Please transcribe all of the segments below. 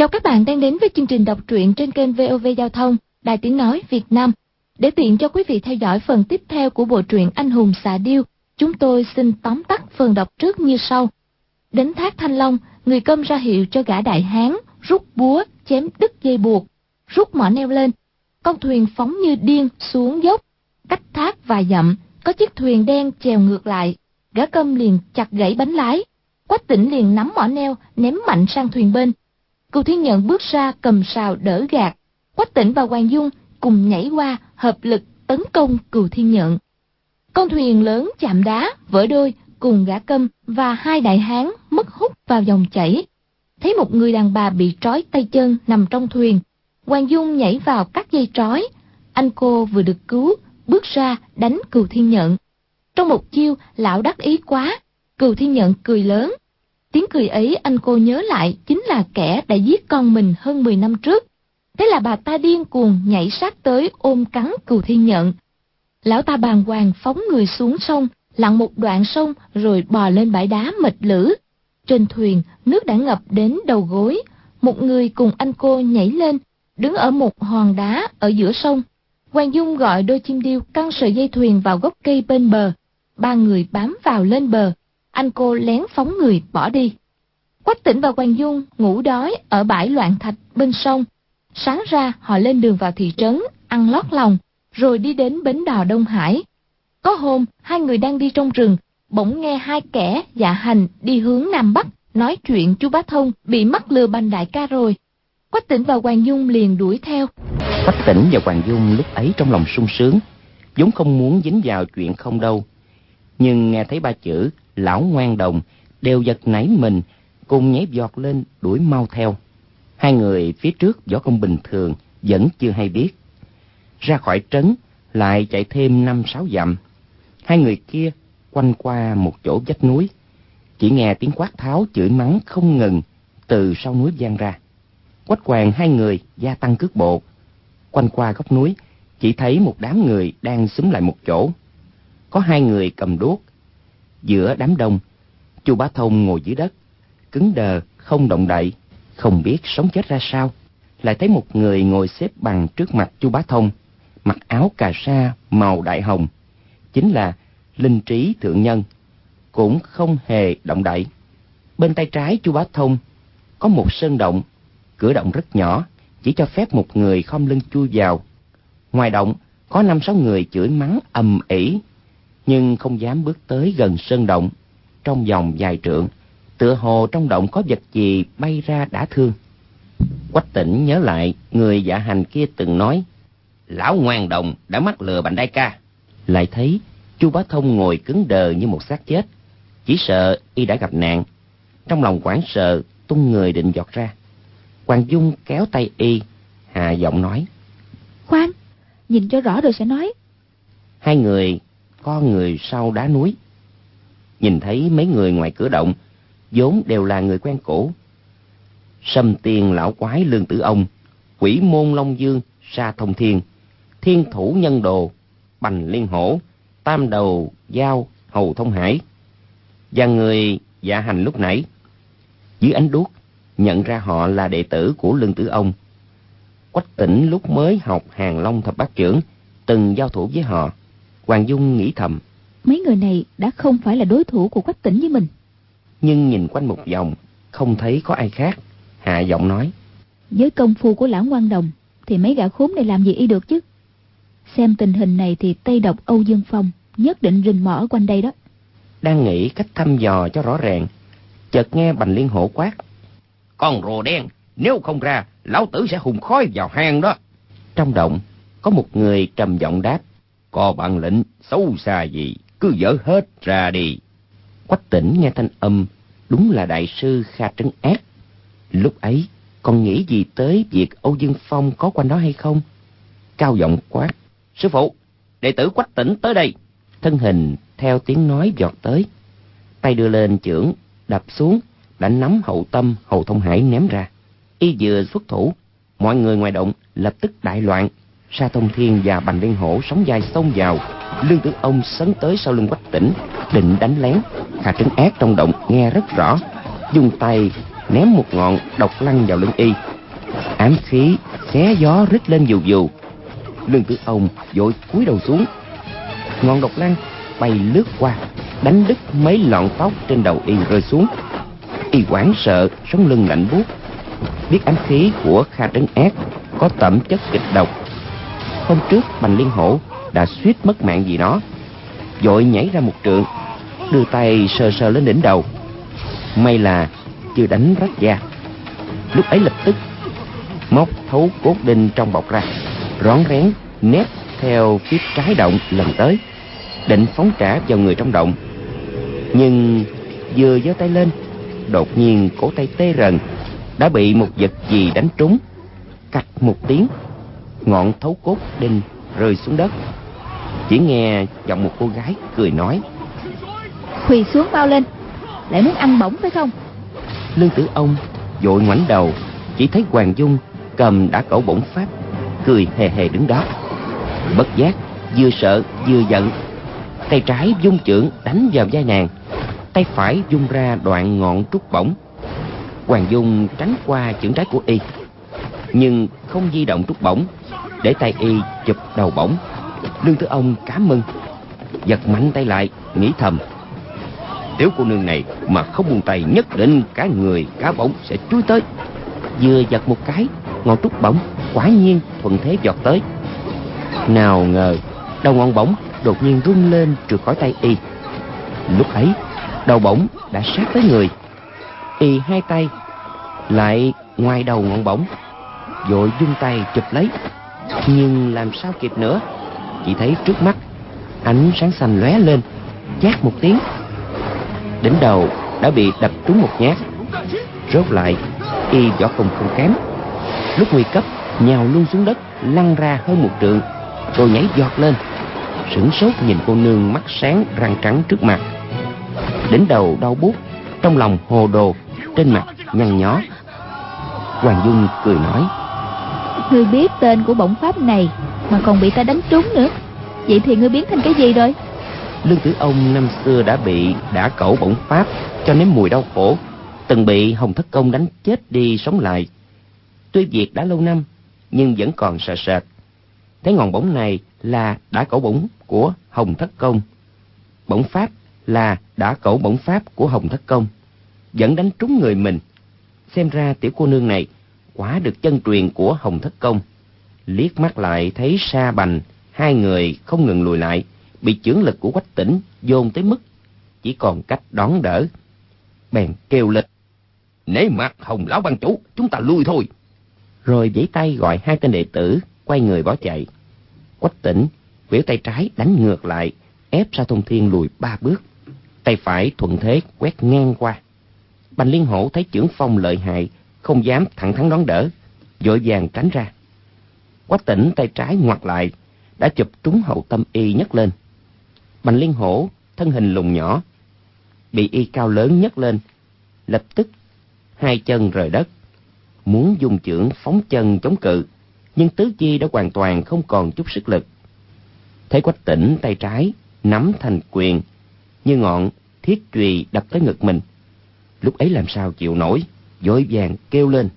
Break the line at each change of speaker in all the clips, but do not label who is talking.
Chào các bạn đang đến với chương trình đọc truyện trên kênh VOV Giao thông, Đài Tiếng Nói Việt Nam. Để tiện cho quý vị theo dõi phần tiếp theo của bộ truyện Anh Hùng Xạ Điêu, chúng tôi xin tóm tắt phần đọc trước như sau. Đến thác Thanh Long, người Câm ra hiệu cho gã đại hán rút búa chém đứt dây buộc, rút mỏ neo lên. Con thuyền phóng như điên xuống dốc, cách thác vài dặm, có chiếc thuyền đen chèo ngược lại. Gã Câm liền chặt gãy bánh lái, Quách Tĩnh liền nắm mỏ neo ném mạnh sang thuyền bên. Cừu Thiên Nhận bước ra cầm sào đỡ gạt, Quách Tĩnh và Hoàng Dung cùng nhảy qua hợp lực tấn công Cừu Thiên Nhận. Con thuyền lớn chạm đá vỡ đôi, cùng gã Câm và hai đại hán mất hút vào dòng chảy. Thấy một người đàn bà bị trói tay chân nằm trong thuyền, Hoàng Dung nhảy vào cắt dây trói. Anh cô vừa được cứu, bước ra đánh Cừu Thiên Nhận. Trong một chiêu, lão đắc ý quá, Cừu Thiên Nhận cười lớn. Tiếng cười ấy anh cô nhớ lại chính là kẻ đã giết con mình hơn 10 năm trước. Thế là bà ta điên cuồng nhảy sát tới ôm cắn Cừu Thiên Nhận. Lão ta bàng hoàng phóng người xuống sông, lặn một đoạn sông rồi bò lên bãi đá mệt lử. Trên thuyền, nước đã ngập đến đầu gối. Một người cùng anh cô nhảy lên, đứng ở một hòn đá ở giữa sông. Hoàng Dung gọi đôi chim điêu căng sợi dây thuyền vào gốc cây bên bờ. Ba người bám vào lên bờ. Anh cô lén phóng người bỏ đi. Quách Tĩnh và Hoàng Dung ngủ đói ở bãi loạn thạch bên sông. Sáng ra họ lên đường vào thị trấn, ăn lót lòng, rồi đi đến bến đò Đông Hải. Có hôm, hai người đang đi trong rừng, bỗng nghe hai kẻ dạ hành đi hướng Nam Bắc, nói chuyện chú Bá Thông bị mắc lừa bành đại ca rồi. Quách Tĩnh và Hoàng Dung liền đuổi theo.
Quách Tĩnh và Hoàng Dung lúc ấy trong lòng sung sướng, vốn không muốn dính vào chuyện không đâu. Nhưng nghe thấy ba chữ lão ngoan đồng đều giật nảy mình, cùng nhảy vọt lên đuổi mau theo. Hai người phía trước võ công bình thường vẫn chưa hay biết. Ra khỏi trấn lại chạy thêm 5-6 dặm. Hai người kia quanh qua một chỗ vách núi, chỉ nghe tiếng quát tháo chửi mắng không ngừng từ sau núi vang ra. Quách Hoàng hai người gia tăng cước bộ. Quanh qua góc núi chỉ thấy một đám người đang xúm lại một chỗ. Có hai người cầm đuốc. Giữa đám đông, Chu Bá Thông ngồi dưới đất, cứng đờ không động đậy, không biết sống chết ra sao. Lại thấy một người ngồi xếp bằng trước mặt Chu Bá Thông, mặc áo cà sa màu đại hồng, chính là Linh Trí thượng nhân, cũng không hề động đậy. Bên tay trái Chu Bá Thông có một sơn động, cửa động rất nhỏ, chỉ cho phép một người khom lưng chui vào. Ngoài động có 5-6 người chửi mắng ầm ĩ, nhưng không dám bước tới gần sơn động. Trong vòng vài trượng, tựa hồ trong động có vật gì bay ra đã thương. Quách Tĩnh nhớ lại người dạ hành kia từng nói lão ngoan đồng đã mắc lừa bành đại ca. Lại thấy Chu Bá Thông ngồi cứng đờ như một xác chết, chỉ sợ y đã gặp nạn. Trong lòng hoảng sợ, tung người định giọt ra. Hoàng Dung kéo tay y, hạ giọng nói:
Khoan, nhìn cho rõ rồi sẽ nói.
Hai người co người sau đá núi, nhìn thấy mấy người ngoài cửa động vốn đều là người quen cũ. Sâm Tiên lão quái Lương Tử Ông, Quỷ Môn Long Dương Sa Thông Thiên, Thiên Thủ Nhân Đồ Bành Liên Hổ, Tam Đầu Dao Hầu Thông Hải, và người dạ hành lúc nãy. Dưới ánh đuốc nhận ra họ là đệ tử của Lương Tử Ông. Quách Tĩnh lúc mới học Hàng Long Thập Bát Chưởng từng giao thủ với họ. Hoàng Dung nghĩ thầm,
mấy người này đã không phải là đối thủ của Quách Tĩnh với mình.
Nhưng nhìn quanh một vòng không thấy có ai khác, hạ giọng nói:
với công phu của lão ngoan đồng thì mấy gã khốn này làm gì y được chứ. Xem tình hình này thì Tây Độc Âu Dương Phong nhất định rình mò ở quanh đây đó.
Đang nghĩ cách thăm dò cho rõ ràng, chợt nghe Bành Liên Hổ quát: con rùa đen, nếu không ra lão tử sẽ hùng khói vào hang đó. Trong động có một người trầm giọng đáp: có bản lĩnh xấu xa gì cứ dỡ hết ra đi. Quách Tĩnh nghe thanh âm đúng là đại sư Kha Trấn Ác. Lúc ấy còn nghĩ gì tới việc Âu Dương Phong có quanh đó hay không? Cao giọng quát: sư phụ, đệ tử Quách Tĩnh tới đây. Thân hình theo tiếng nói vọt tới, tay đưa lên chưởng đập xuống, đã nắm Hậu Tâm Hầu Thông Hải ném ra. Y vừa xuất thủ, mọi người ngoài động lập tức đại loạn. Sa Thông Thiên và Bành Liên Hổ sóng vai xông vào. Lương Tử Ông sấn tới sau lưng Quách Tĩnh định đánh lén. Kha Trấn Ác trong động nghe rất rõ, dùng tay ném một ngọn độc lăng vào lưng y, Ám khí xé gió rít lên dù dù. Lương Tử Ông vội cúi đầu xuống. Ngọn độc lăng bay lướt qua, đánh đứt mấy lọn tóc trên đầu y rơi xuống. Y hoảng sợ, sống lưng lạnh buốt. Biết ám khí của Kha Trấn Ác có tẩm chất kịch độc. Hôm trước Bành Liên Hổ đã suýt mất mạng vì nó. Vội nhảy ra một trượng, đưa tay sờ sờ lên đỉnh đầu. May là chưa đánh rách da. Lúc ấy lập tức móc thấu cốt đinh trong bọc ra, rón rén nép theo phía trái động lần tới, định phóng trả vào người trong động. Nhưng vừa giơ tay lên, đột nhiên cổ tay tê rần, đã bị một vật gì đánh trúng. Cạch một tiếng, ngọn thấu cốt đinh rơi xuống đất. Chỉ nghe giọng một cô gái cười nói:
"Quỳ xuống mau lên, lại muốn ăn bổng phải không?"
Lương Tử Ông vội ngoảnh đầu, chỉ thấy Hoàng Dung cầm đã cẩu bổng pháp, cười hề hề đứng đó. Bất giác vừa sợ vừa giận, tay trái vung chưởng đánh vào vai nàng, tay phải vung ra đoạn ngọn trúc bổng. Hoàng Dung tránh qua chưởng trái của y, nhưng không di động trúc bổng, để tay y chụp đầu bổng. Lương Tử Ông cảm mừng, giật mạnh tay lại, nghĩ thầm: tiểu cô nương này mà không buông tay, nhất định cả người cả bổng sẽ chui tới. Vừa giật một cái, ngọn trúc bổng quả nhiên thuận thế giọt tới. Nào ngờ đầu ngọn bổng đột nhiên rung lên trượt khỏi tay y. Lúc ấy đầu bổng đã sát tới người. Y hai tay lại ngoài đầu ngọn bổng, vội vung tay chụp lấy, nhưng làm sao kịp nữa. Chỉ thấy trước mắt ánh sáng xanh lóe lên, chát một tiếng, đỉnh đầu đã bị đập trúng một nhát. Rốt lại y võ công không kém, lúc nguy cấp nhào luôn xuống đất, lăn ra hơn một trượng, rồi nhảy giọt lên, sửng sốt nhìn cô nương mắt sáng răng trắng trước mặt. Đỉnh đầu đau buốt, trong lòng hồ đồ, trên mặt nhăn nhó. Hoàng Dung cười nói:
"Ngươi biết tên của bổng pháp này mà còn bị ta đánh trúng nữa, vậy thì ngươi biến thành cái gì rồi?"
Lương Tử Ông năm xưa đã bị đả cẩu bổng pháp cho nếm mùi đau khổ, từng bị Hồng Thất Công đánh chết đi sống lại. Tuy việc đã lâu năm nhưng vẫn còn sợ sệt. Thấy ngọn bổng này là đả cẩu bổng của Hồng Thất Công, bổng pháp là đả cẩu bổng pháp của Hồng Thất Công, vẫn đánh trúng người mình. Xem ra tiểu cô nương này quả được chân truyền của Hồng Thất Công. Liếc mắt lại thấy Sa Bành hai người không ngừng lùi lại, bị chưởng lực của Quách Tĩnh dồn tới mức chỉ còn cách đón đỡ. Bèn kêu lên: nể mặt Hồng lão ban chủ, chúng ta lui thôi. Rồi giãy tay gọi hai tên đệ tử quay người bỏ chạy. Quách Tĩnh quỷu tay trái đánh ngược lại, ép Sa Thông Thiên lùi 3 bước, tay phải thuận thế quét ngang qua. Bành Liên Hổ thấy chưởng phong lợi hại, không dám thẳng thắn đón đỡ, vội vàng tránh ra. Quách Tĩnh tay trái ngoặt lại, đã chụp trúng hậu tâm y nhấc lên. Bành Liên Hổ thân hình lùn nhỏ, bị y cao lớn nhấc lên, lập tức hai chân rời đất, muốn dùng chưởng phóng chân chống cự, nhưng tứ chi đã hoàn toàn không còn chút sức lực. Thấy Quách Tĩnh tay trái nắm thành quyền, như ngọn thiết chùy đập tới ngực mình, lúc ấy làm sao chịu nổi, vội vàng kêu lên: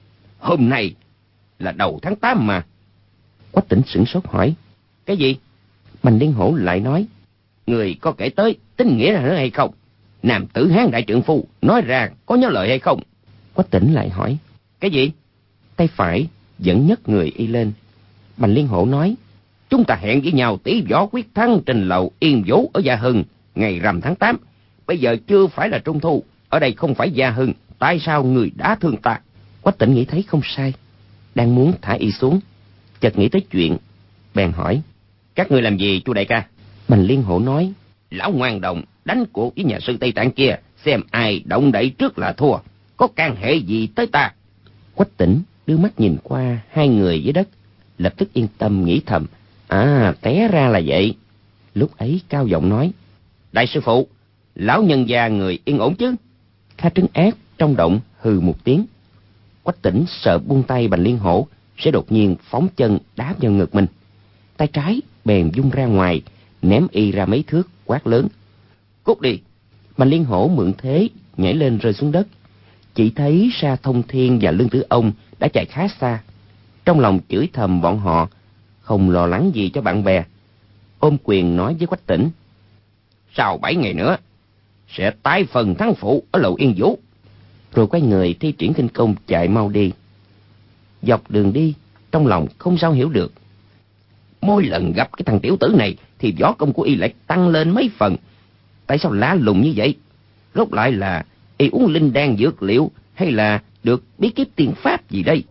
hôm nay là đầu tháng 8 mà. Quách Tĩnh sửng sốt hỏi: cái gì? Bành Liên Hổ lại nói: người có kể tới tính nghĩa là nữa hay không? Nam tử Hán đại trượng phu nói ra có nhớ lời hay không? Quách Tĩnh lại hỏi: cái gì? Tay phải vẫn nhấc người y lên. Bành Liên Hổ nói: chúng ta hẹn với nhau tỷ võ quyết thắng trên lầu Yên Vũ ở Gia Hưng ngày rằm tháng 8. Bây giờ chưa phải là Trung Thu, ở đây không phải Gia Hưng, tại sao người đã thương ta? Quách Tĩnh nghĩ thấy không sai, đang muốn thả y xuống, chợt nghĩ tới chuyện, bèn hỏi: các ngươi làm gì chu đại ca? Bành Liên Hổ nói: lão ngoan đồng đánh cuộc với nhà sư Tây Tạng kia, xem ai động đậy trước là thua, có can hệ gì tới ta? Quách Tĩnh đưa mắt nhìn qua hai người dưới đất, lập tức yên tâm nghĩ thầm: à, té ra là vậy. Lúc ấy cao giọng nói: đại sư phụ, lão nhân gia người yên ổn chứ? Kha Trấn Ác trong động hừ một tiếng. Quách Tĩnh sợ buông tay Bành Liên Hổ sẽ đột nhiên phóng chân đá vào ngực mình, tay trái bèn vung ra ngoài, ném y ra mấy thước, quát lớn: cút đi! Bành Liên Hổ mượn thế nhảy lên rơi xuống đất, Chỉ thấy Sa Thông Thiên và Lương Tử Ông đã chạy khá xa. Trong lòng chửi thầm bọn họ, không lo lắng gì cho bạn bè. Ôm quyền nói với Quách Tĩnh: sau 7 ngày nữa sẽ tái phần thắng phụ ở Lầu Yên Vũ. Rồi quay người thi triển khinh công chạy mau đi. Dọc đường đi, trong lòng không sao hiểu được. Mỗi lần gặp cái thằng tiểu tử này thì võ công của y lại tăng lên mấy phần. Tại sao lạ lùng như vậy? Rốt lại là y uống linh đan dược liệu hay là được bí kíp tiên pháp gì đây?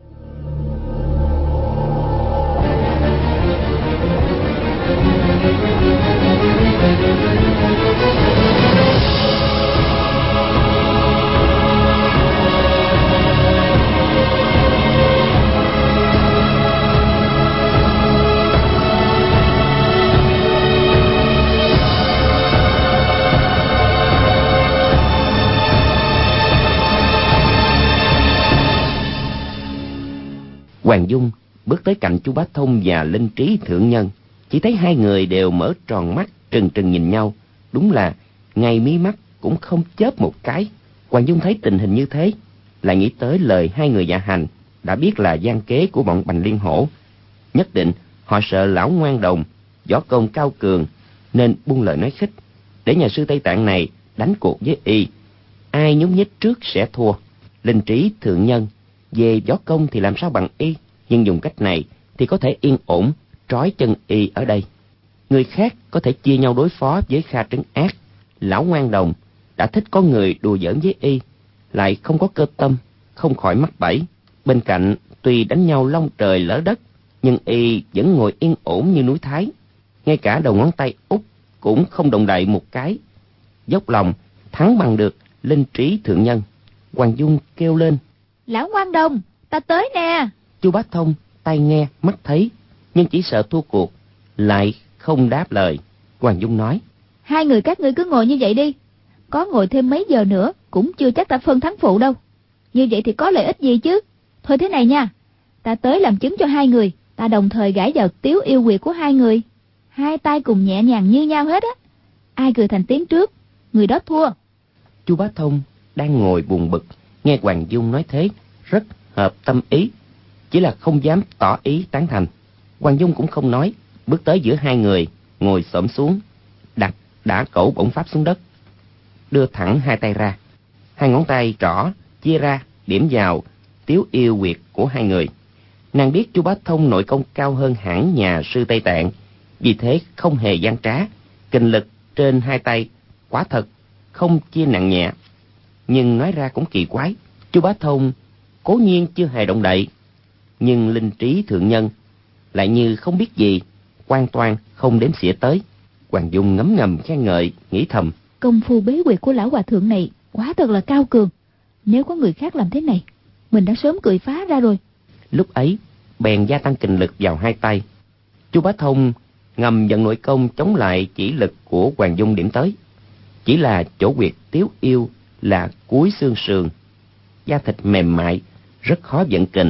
Hoàng Dung bước tới cạnh Chu Bá Thông và Linh Trí thượng nhân, chỉ thấy hai người đều mở tròn mắt trừng trừng nhìn nhau, đúng là ngay mí mắt cũng không chớp một cái. Hoàng Dung thấy tình hình như thế, lại nghĩ tới lời hai người dạ hành, đã biết là gian kế của bọn Bành Liên Hổ. Nhất định họ sợ lão ngoan đồng võ công cao cường, nên buông lời nói khích, để nhà sư Tây Tạng này đánh cuộc với y, ai nhúng nhích trước sẽ thua. Linh Trí thượng nhân về võ công thì làm sao bằng y, nhưng dùng cách này thì có thể yên ổn trói chân y ở đây. Người khác có thể chia nhau đối phó với Kha Trấn Ác. Lão ngoan đồng đã thích có người đùa giỡn với y, lại không có cơ tâm, không khỏi mắc bẫy. Bên cạnh tuy đánh nhau long trời lỡ đất, nhưng y vẫn ngồi yên ổn như núi Thái, ngay cả đầu ngón tay út cũng không động đậy một cái. Dốc lòng thắng bằng được Linh Trí thượng nhân. Hoàng Dung kêu lên:
lão ngoan đồng, ta tới nè.
Chu Bá Thông tai nghe mắt thấy, nhưng chỉ sợ thua cuộc, lại không đáp lời. Hoàng Dung nói:
hai người các ngươi cứ ngồi như vậy đi, có ngồi thêm mấy giờ nữa cũng chưa chắc ta phân thắng phụ đâu. Như vậy thì có lợi ích gì chứ? Thôi thế này nha, ta tới làm chứng cho hai người, ta đồng thời gãi vào tiếu yêu quyệt của hai người, hai tay cùng nhẹ nhàng như nhau hết á. Ai cười thành tiếng trước, người đó thua.
Chu Bá Thông đang ngồi buồn bực, nghe Hoàng Dung nói thế rất hợp tâm ý, chỉ là không dám tỏ ý tán thành. Hoàng Dung cũng không nói, bước tới giữa hai người, ngồi xổm xuống, đặt đả cẩu bổng pháp xuống đất, đưa thẳng hai tay ra, hai ngón tay trỏ chia ra điểm vào tiếu yêu quyệt của hai người. Nàng biết Chu Bá Thông nội công cao hơn hẳn nhà sư Tây Tạng, vì thế không hề gian trá, kình lực trên hai tay quả thật không chia nặng nhẹ. Nhưng nói ra cũng kỳ quái, Chu Bá Thông cố nhiên chưa hề động đậy, nhưng Linh Trí thượng nhân lại như không biết gì, hoàn toàn không đếm xỉa tới. Hoàng Dung ngấm ngầm khen ngợi, nghĩ thầm:
công phu bế quyệt của lão hòa thượng này quá thật là cao cường, nếu có người khác làm thế này, mình đã sớm cười phá ra rồi.
Lúc ấy bèn gia tăng kình lực vào hai tay. Chu Bá Thông ngầm vận nội công chống lại chỉ lực của Hoàng Dung điểm tới. Chỉ là chỗ huyệt tiếu yêu là cuối xương sườn, da thịt mềm mại, rất khó vận kình.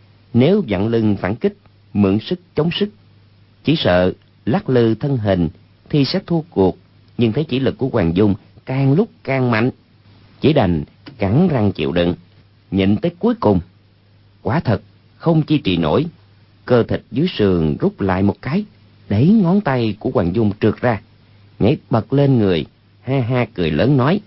Nếu vặn lưng phản kích, mượn sức chống sức, chỉ sợ lắc lư thân hình thì sẽ thua cuộc. Nhưng thấy chỉ lực của Hoàng Dung càng lúc càng mạnh, chỉ đành cắn răng chịu đựng, nhịn tới cuối cùng. Quả thật không chi trì nổi, cơ thịt dưới sườn rút lại một cái, đẩy ngón tay của Hoàng Dung trượt ra, nhảy bật lên người, ha ha cười lớn nói: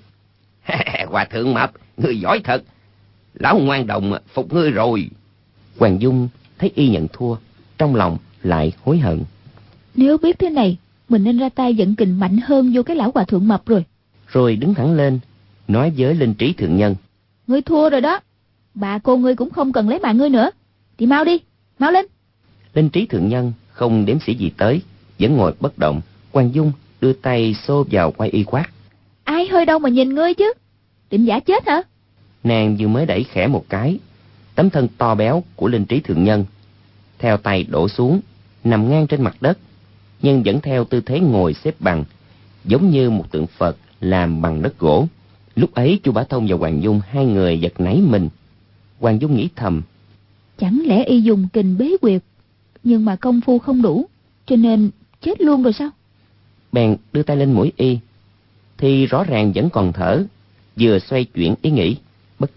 Hòa thượng Mập, ngươi giỏi thật, lão ngoan đồng phục ngươi rồi. Hoàng Dung thấy y nhận thua, trong lòng lại hối hận.
Nếu biết thế này, mình nên ra tay vận kình mạnh hơn vô cái lão hòa thượng Mập rồi.
Rồi đứng thẳng lên, nói với Linh Trí thượng nhân:
Ngươi thua rồi đó, bà cô ngươi cũng không cần lấy mạng ngươi nữa, thì mau đi, mau lên.
Linh Trí thượng nhân không đếm xỉa gì tới, vẫn ngồi bất động. Hoàng Dung đưa tay xô vào quai y quát:
Ai hơi đâu mà nhìn ngươi chứ, định giả chết hả?
Nàng vừa mới đẩy khẽ một cái, tấm thân to béo của Linh Trí thượng nhân theo tay đổ xuống, nằm ngang trên mặt đất, nhưng vẫn theo tư thế ngồi xếp bằng, giống như một tượng Phật làm bằng đất gỗ. Lúc ấy Chu Bá Thông và Hoàng Dung hai người giật nảy mình. Hoàng Dung nghĩ thầm:
chẳng lẽ y dùng kình bế quyệt, nhưng mà công phu không đủ, cho nên chết luôn rồi sao?
Bèn đưa tay lên mũi y, thì rõ ràng vẫn còn thở. Vừa xoay chuyển ý nghĩ, bất giác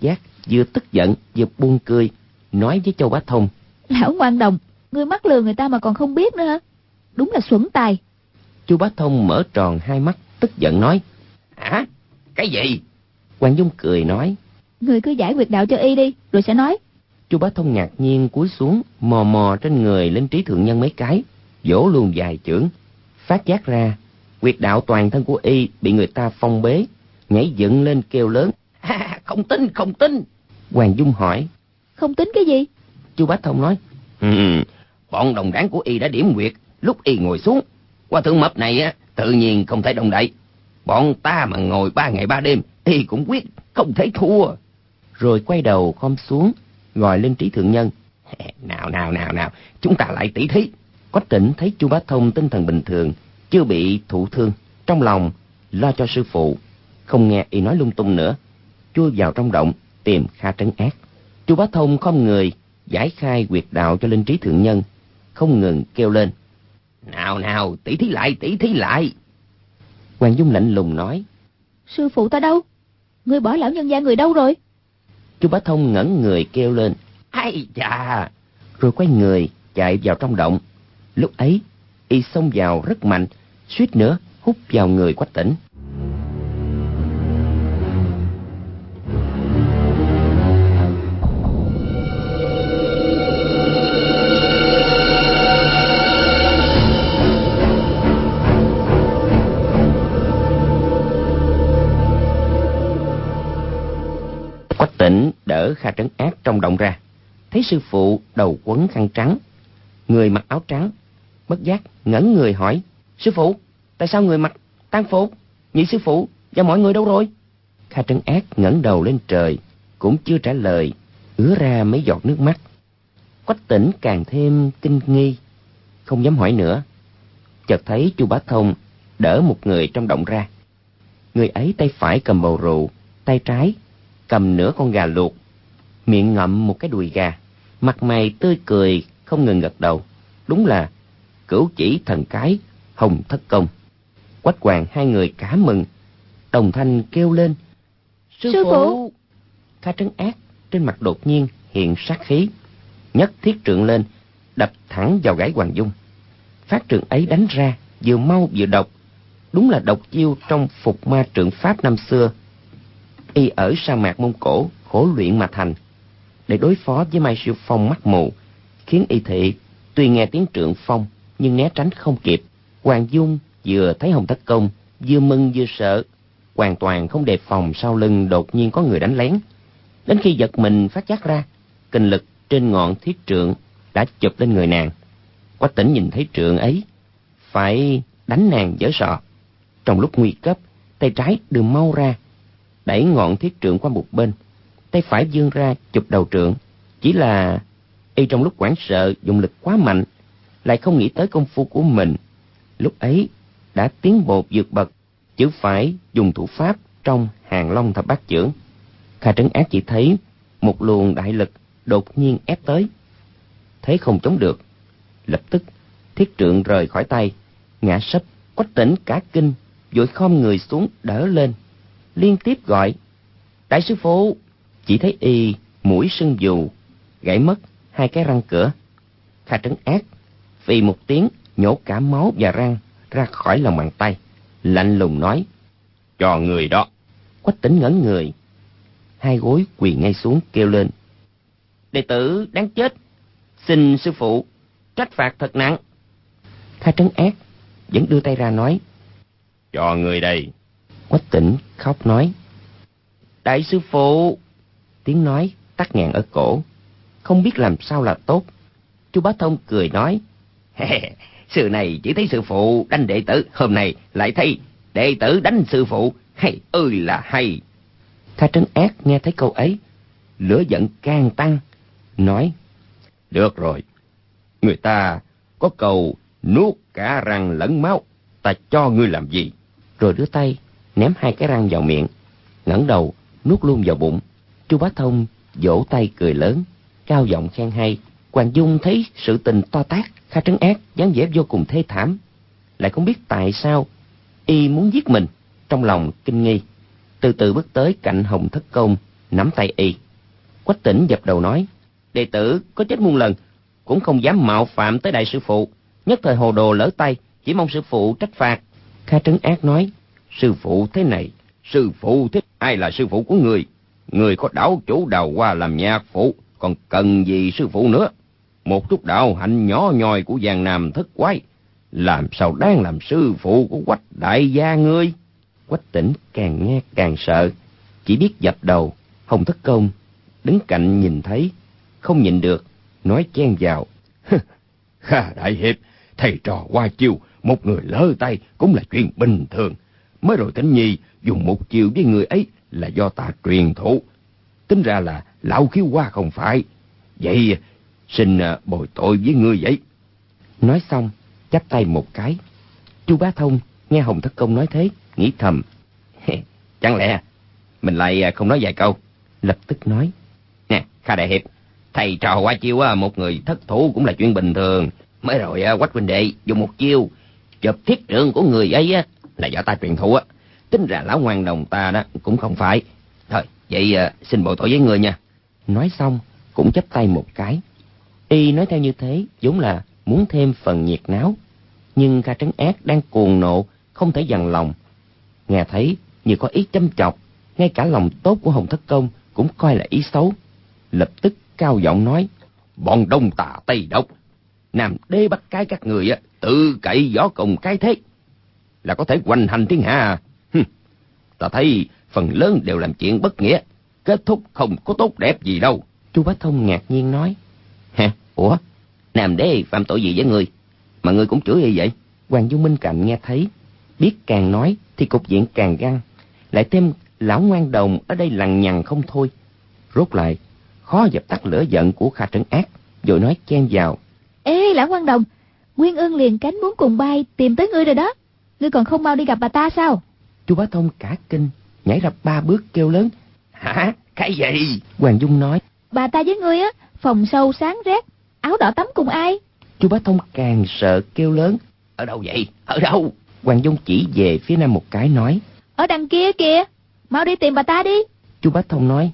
vừa tức giận vừa buông cười, nói với Châu Bá Thông:
Lão ngoan đồng, ngươi mắc lừa người ta mà còn không biết nữa hả? Đúng là xuẩn tài.
Chu Bá Thông mở tròn hai mắt, tức giận nói: Hả? Cái gì? Hoàng Dung cười nói:
Ngươi cứ giải huyệt đạo cho y đi, rồi sẽ nói.
Chu Bá Thông ngạc nhiên cúi xuống, mò mò trên người Linh Trí Thượng Nhân mấy cái, vỗ luôn vài chưởng, phát giác ra huyệt đạo toàn thân của y bị người ta phong bế, nhảy dựng lên kêu lớn: Không tin, không tin. Hoàng Dung hỏi:
Không tính cái gì?
Chu Bá Thông nói: Bọn đồng đảng của y đã điểm huyệt lúc y ngồi xuống. Qua thượng mập này á, tự nhiên không thể động đậy. Bọn ta mà ngồi 3 ngày 3 đêm, y cũng quyết không thể thua. Rồi quay đầu khom xuống, gọi Linh Trí Thượng Nhân: Nào, chúng ta lại tỉ thí. Quách Tĩnh thấy Chu Bá Thông tinh thần bình thường, chưa bị thụ thương, trong lòng lo cho sư phụ, không nghe y nói lung tung nữa, chui vào trong động tìm Kha Trấn Ác. Chu Bá Thông khom người giải khai huyệt đạo cho Linh Trí Thượng Nhân, không ngừng kêu lên: Nào, tỉ thí lại, tỉ thí lại. Hoàng Dung lạnh lùng nói:
Sư phụ ta đâu? Ngươi bỏ lão nhân gia người đâu rồi?
Chu Bá Thông ngẩn người kêu lên: Ai chà! Rồi quay người chạy vào trong động. Lúc ấy y xông vào rất mạnh, suýt nữa hút vào người Quách Tĩnh. Quách Tĩnh đỡ Kha Trấn Ác trong động ra, thấy sư phụ đầu quấn khăn trắng, người mặc áo trắng, bất giác ngẩn người hỏi: Sư phụ, tại sao người mặc tang phục? Nhị sư phụ và mọi người đâu rồi? Kha Trấn Ác ngẩng đầu lên trời, cũng chưa trả lời, ứa ra mấy giọt nước mắt. Quách Tĩnh càng thêm kinh nghi, không dám hỏi nữa. Chợt thấy Chu Bá Thông đỡ một người trong động ra. Người ấy tay phải cầm bầu rượu, tay trái cầm nửa con gà luộc, miệng ngậm một cái đùi gà, mặt mày tươi cười, không ngừng gật đầu. Đúng là Cửu Chỉ Thần Cái Hồng Thất Công. Quách Hoàng hai người cả mừng, đồng thanh kêu lên: Sư phụ! Kha Trấn Ác trên mặt đột nhiên hiện sát khí, nhấc thiết trượng lên, đập thẳng vào gáy Hoàng Dung. Phát trượng ấy đánh ra vừa mau vừa độc, đúng là độc chiêu trong Phục Ma Trượng Pháp năm xưa, y ở sa mạc Mông Cổ khổ luyện mà thành, để đối phó với Mai Siêu Phong mắt mù, khiến y thị tuy nghe tiếng trượng phong nhưng né tránh không kịp. Hoàng Dung vừa thấy Hồng Thất Công, vừa mừng vừa sợ, hoàn toàn không đề phòng sau lưng đột nhiên có người đánh lén. Đến khi giật mình phát giác ra, kình lực trên ngọn thiết trượng đã chụp lên người nàng. Quách Tĩnh nhìn thấy trượng ấy, phải đánh nàng dở sọ. Trong lúc nguy cấp, tay trái đưa mau ra, đẩy ngọn thiết trượng qua một bên, tay phải vươn ra chụp đầu trượng. Chỉ là y trong lúc hoảng sợ dùng lực quá mạnh, lại không nghĩ tới công phu của mình lúc ấy đã tiến bộ vượt bậc, chứ phải dùng thủ pháp trong Hàng Long Thập Bát Chưởng. Kha Trấn Ác chỉ thấy một luồng đại lực đột nhiên ép tới, thấy không chống được, lập tức thiết trượng rời khỏi tay, ngã sấp. Quách Tĩnh cả kinh, vội khom người xuống đỡ lên, liên tiếp gọi: Đại sư phụ! Chỉ thấy y mũi sưng vù, gãy mất 2 cái răng cửa. Kha Trấn Ác phì một tiếng nhổ cả máu và răng ra khỏi lòng bàn tay, lạnh lùng nói: Cho người đó. Quách Tĩnh ngẩn người, hai gối quỳ ngay xuống kêu lên: Đệ tử đáng chết, xin sư phụ trách phạt thật nặng. Kha Trấn Ác vẫn đưa tay ra nói: Cho người đây. Quách Tĩnh khóc nói: Đại sư phụ! Tiếng nói tắc nghẹn ở cổ, không biết làm sao là tốt. Chu Bá Thông cười nói: Xưa này chỉ thấy sư phụ đánh đệ tử, hôm nay lại thấy đệ tử đánh sư phụ, hay ơi là hay. Kha Trấn Ác nghe thấy câu ấy, lửa giận càng tăng, nói: Được rồi, người ta có câu nuốt cả răng lẫn máu, ta cho ngươi làm gì? Rồi đưa tay ném 2 cái răng vào miệng, ngẩng đầu nuốt luôn vào bụng. Chu Bá Thông vỗ tay cười lớn, cao giọng khen hay. Hoàng Dung thấy sự tình to tát, Kha Trấn Ác dáng vẻ vô cùng thê thảm, lại không biết tại sao y muốn giết mình, trong lòng kinh nghi, từ từ bước tới cạnh Hồng Thất Công, nắm tay y. Quách Tỉnh dập đầu nói: Đệ tử có chết muôn lần cũng không dám mạo phạm tới đại sư phụ, nhất thời hồ đồ lỡ tay, chỉ mong sư phụ trách phạt. Kha Trấn Ác nói: Sư phụ thế này, sư phụ thế, ai là sư phụ của người? Người có đảo chủ Đào Hoa làm nhạc phụ, còn cần gì sư phụ nữa? Một chút đạo hạnh nhỏ nhoi của Giang Nam Thất Quái, làm sao đáng làm sư phụ của Quách đại gia ngươi? Quách Tỉnh càng nghe càng sợ, chỉ biết dập đầu. Hồng Thất Công đứng cạnh nhìn thấy, không nhịn được, nói chen vào: Kha đại hiệp, thầy trò qua chiêu, một người lỡ tay cũng là chuyện bình thường. Mới rồi Tĩnh Nhi dùng một chiêu với người ấy là do ta truyền thụ, tính ra là lão khiếu qua không phải. Vậy xin bồi tội với ngươi vậy. Nói xong chắp tay một cái. Chu Bá Thông nghe Hồng Thất Công nói thế, nghĩ thầm: Chẳng lẽ mình lại không nói vài câu? Lập tức nói: Nè Kha đại hiệp, thầy trò qua chiêu một người thất thủ cũng là chuyện bình thường. Mới rồi Quách huynh đệ dùng một chiêu chụp thiết trượng của người ấy là do ta truyền thụ, tính ra lão ngoan đồng ta đó cũng không phải. Thôi vậy xin bồi tội với người nha. Nói xong cũng chắp tay một cái. Y nói theo như thế vốn là muốn thêm phần nhiệt náo, nhưng Kha Trấn Ác đang cuồng nộ, không thể dằn lòng. Nghe thấy như có ý châm chọc, ngay cả lòng tốt của Hồng Thất Công cũng coi là ý xấu, lập tức cao giọng nói: Bọn Đông Tà Tây Độc, Nam Đế Bắc Cái các người tự cậy võ công cái thế là có thể hoành hành thiên hạ. Ta thấy phần lớn đều làm chuyện bất nghĩa, kết thúc không có tốt đẹp gì đâu. Chu Bá Thông ngạc nhiên nói: Ủa, Nam Đế phạm tội gì với người mà ngươi cũng chửi y vậy? Hoàng Dung bên cạnh nghe thấy, biết càng nói thì cục diện càng găng, lại thêm lão ngoan đồng ở đây lằng nhằng không thôi. Rốt lại khó dập tắt lửa giận của Kha Trấn Ác, rồi nói chen vào:
Ê lão ngoan đồng, Nguyên Ương liền cánh muốn cùng bay tìm tới ngươi rồi đó. Ngươi còn không mau đi gặp bà ta sao?
Chu Bá Thông cả kinh, nhảy ra 3 bước kêu lớn: Hả? Cái gì? Hoàng Dung nói:
Bà ta với ngươi phòng sâu sáng rét, áo đỏ tắm cùng ai?
Chu Bá Thông càng sợ kêu lớn: Ở đâu vậy? Ở đâu? Hoàng Dung chỉ về phía nam một cái nói:
Ở đằng kia kìa, mau đi tìm bà ta đi.
Chu Bá Thông nói: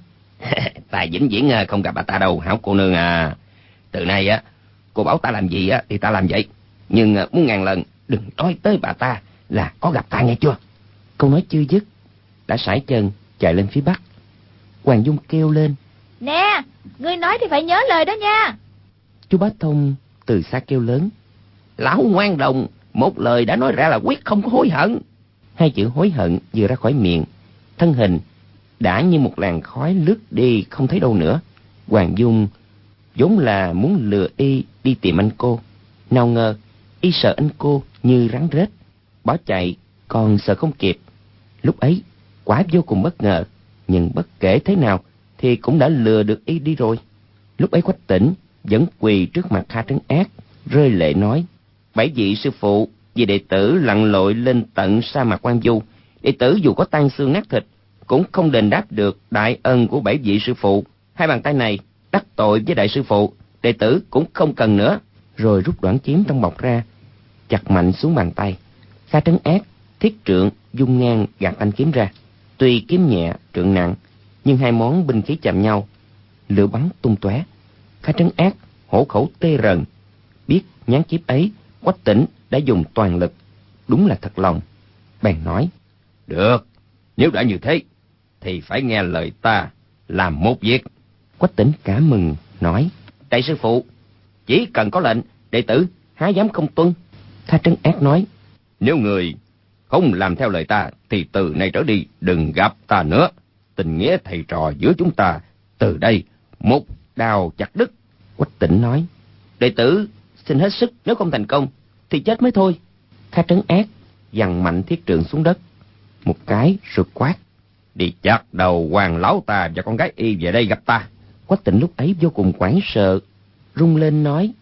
Ta vĩnh viễn không gặp bà ta đâu hảo cô nương à. Từ nay cô bảo ta làm gì thì ta làm vậy, nhưng muốn ngàn lần đừng nói tới bà ta là có gặp ta nghe chưa? Câu nói chưa dứt đã sải chân chạy lên phía bắc. Hoàng Dung kêu lên:
Nè, ngươi nói thì phải nhớ lời đó nha.
Chu Bá Thông từ xa kêu lớn: Lão ngoan đồng, một lời đã nói ra là quyết không có hối hận. 2 chữ hối hận vừa ra khỏi miệng, thân hình đã như một làn khói lướt đi không thấy đâu nữa. Hoàng Dung vốn là muốn lừa y đi tìm anh cô, nào ngờ y sợ anh cô như rắn rết, bỏ chạy còn sợ không kịp. Lúc ấy quả vô cùng bất ngờ, nhưng bất kể thế nào thì cũng đã lừa được y đi rồi. Lúc ấy Quách Tỉnh vẫn quỳ trước mặt Kha Trấn Ác, rơi lệ nói: 7 vị sư phụ vì đệ tử lặn lội lên tận sa mạc Quan Du, đệ tử dù có tan xương nát thịt cũng không đền đáp được đại ân của 7 vị sư phụ. 2 bàn tay này đắc tội với đại sư phụ, đệ tử cũng không cần nữa. Rồi rút đoạn kiếm trong bọc ra, chặt mạnh xuống bàn tay. Kha Trấn Ác thiết trượng dung ngang gạt thanh kiếm ra. Tuy kiếm nhẹ trượng nặng, nhưng 2 món binh khí chạm nhau, lửa bắn tung tóe. Kha Trấn Ác hổ khẩu tê rần, biết nhán kiếm ấy Quách Tỉnh đã dùng toàn lực, đúng là thật lòng. Bèn nói: Được, nếu đã như thế thì phải nghe lời ta làm một việc. Quách Tỉnh cả mừng nói: Đại sư phụ, chỉ cần có lệnh, đệ tử há dám không tuân. Kha Trấn Ác nói: Nếu người không làm theo lời ta thì từ nay trở đi đừng gặp ta nữa. Tình nghĩa thầy trò giữa chúng ta từ đây một đao chặt đứt. Quách Tỉnh nói: Đệ tử xin hết sức, nếu không thành công thì chết mới thôi. Kha Trấn Ác giằng mạnh thiết trượng xuống đất một cái rồi quát: Đi chặt đầu hoàng lão ta và con gái y về đây gặp ta. Quách Tỉnh lúc ấy vô cùng hoảng sợ, rung lên nói: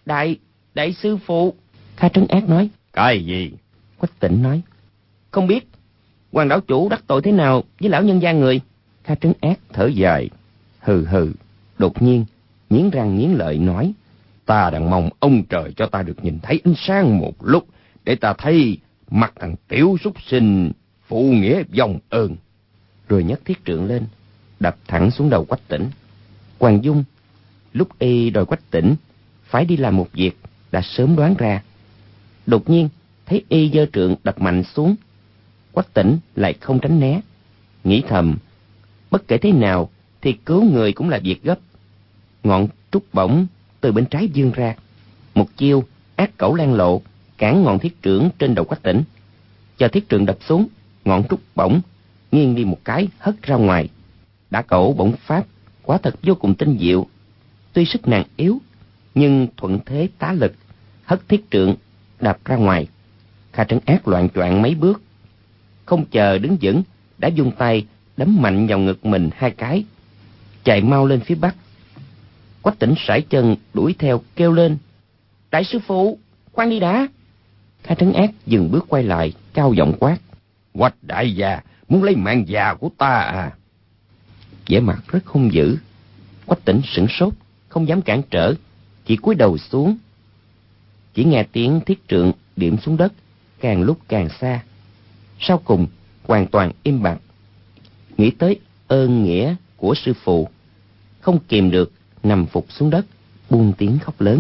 Đại sư phụ. Kha Trấn Ác nói: Cái gì? Quách Tỉnh nói: Không biết hoàng đảo chủ đắc tội thế nào với lão nhân gia người. Kha Trấn Ác thở dài, hừ hừ, đột nhiên nghiến răng nghiến lợi nói: Ta đang mong ông trời cho ta được nhìn thấy ánh sáng một lúc, để ta thấy mặt thằng tiểu súc sinh phụ nghĩa vong ơn. Rồi nhấc thiết trượng lên, đập thẳng xuống đầu Quách Tỉnh. Hoàng Dung lúc y đòi Quách Tĩnh phải đi làm một việc đã sớm đoán ra. Đột nhiên thấy y giơ trượng đập mạnh xuống, Quách Tĩnh lại không tránh né, nghĩ thầm bất kể thế nào thì cứu người cũng là việc gấp. Ngọn trúc bổng từ bên trái vươn ra, một chiêu ác cẩu lan lộ cản ngọn thiết trượng trên đầu Quách Tĩnh. Chờ thiết trượng đập xuống, ngọn trúc bổng nghiêng đi một cái hất ra ngoài. Đả cẩu bổng pháp quả thật vô cùng tinh diệu, tuy sức nàng yếu nhưng thuận thế tá lực hất thiết trượng đạp ra ngoài. Kha Trấn Ác loạng choạng mấy bước, không chờ đứng vững đã dùng tay đấm mạnh vào ngực mình 2 cái, chạy mau lên phía bắc. Quách Tĩnh sải chân đuổi theo kêu lên: Đại sư phụ, khoan đi đã. Kha Trấn Ác dừng bước quay lại, cao giọng quát: Quách đại gia, muốn lấy mạng già của ta à? Vẻ mặt rất hung dữ. Quách Tĩnh sửng sốt, không dám cản trở, chỉ cúi đầu xuống. Chỉ nghe tiếng thiết trượng điểm xuống đất càng lúc càng xa, sau cùng hoàn toàn im bặt. Nghĩ tới ơn nghĩa của sư phụ, không kìm được nằm phục xuống đất, buông tiếng khóc lớn.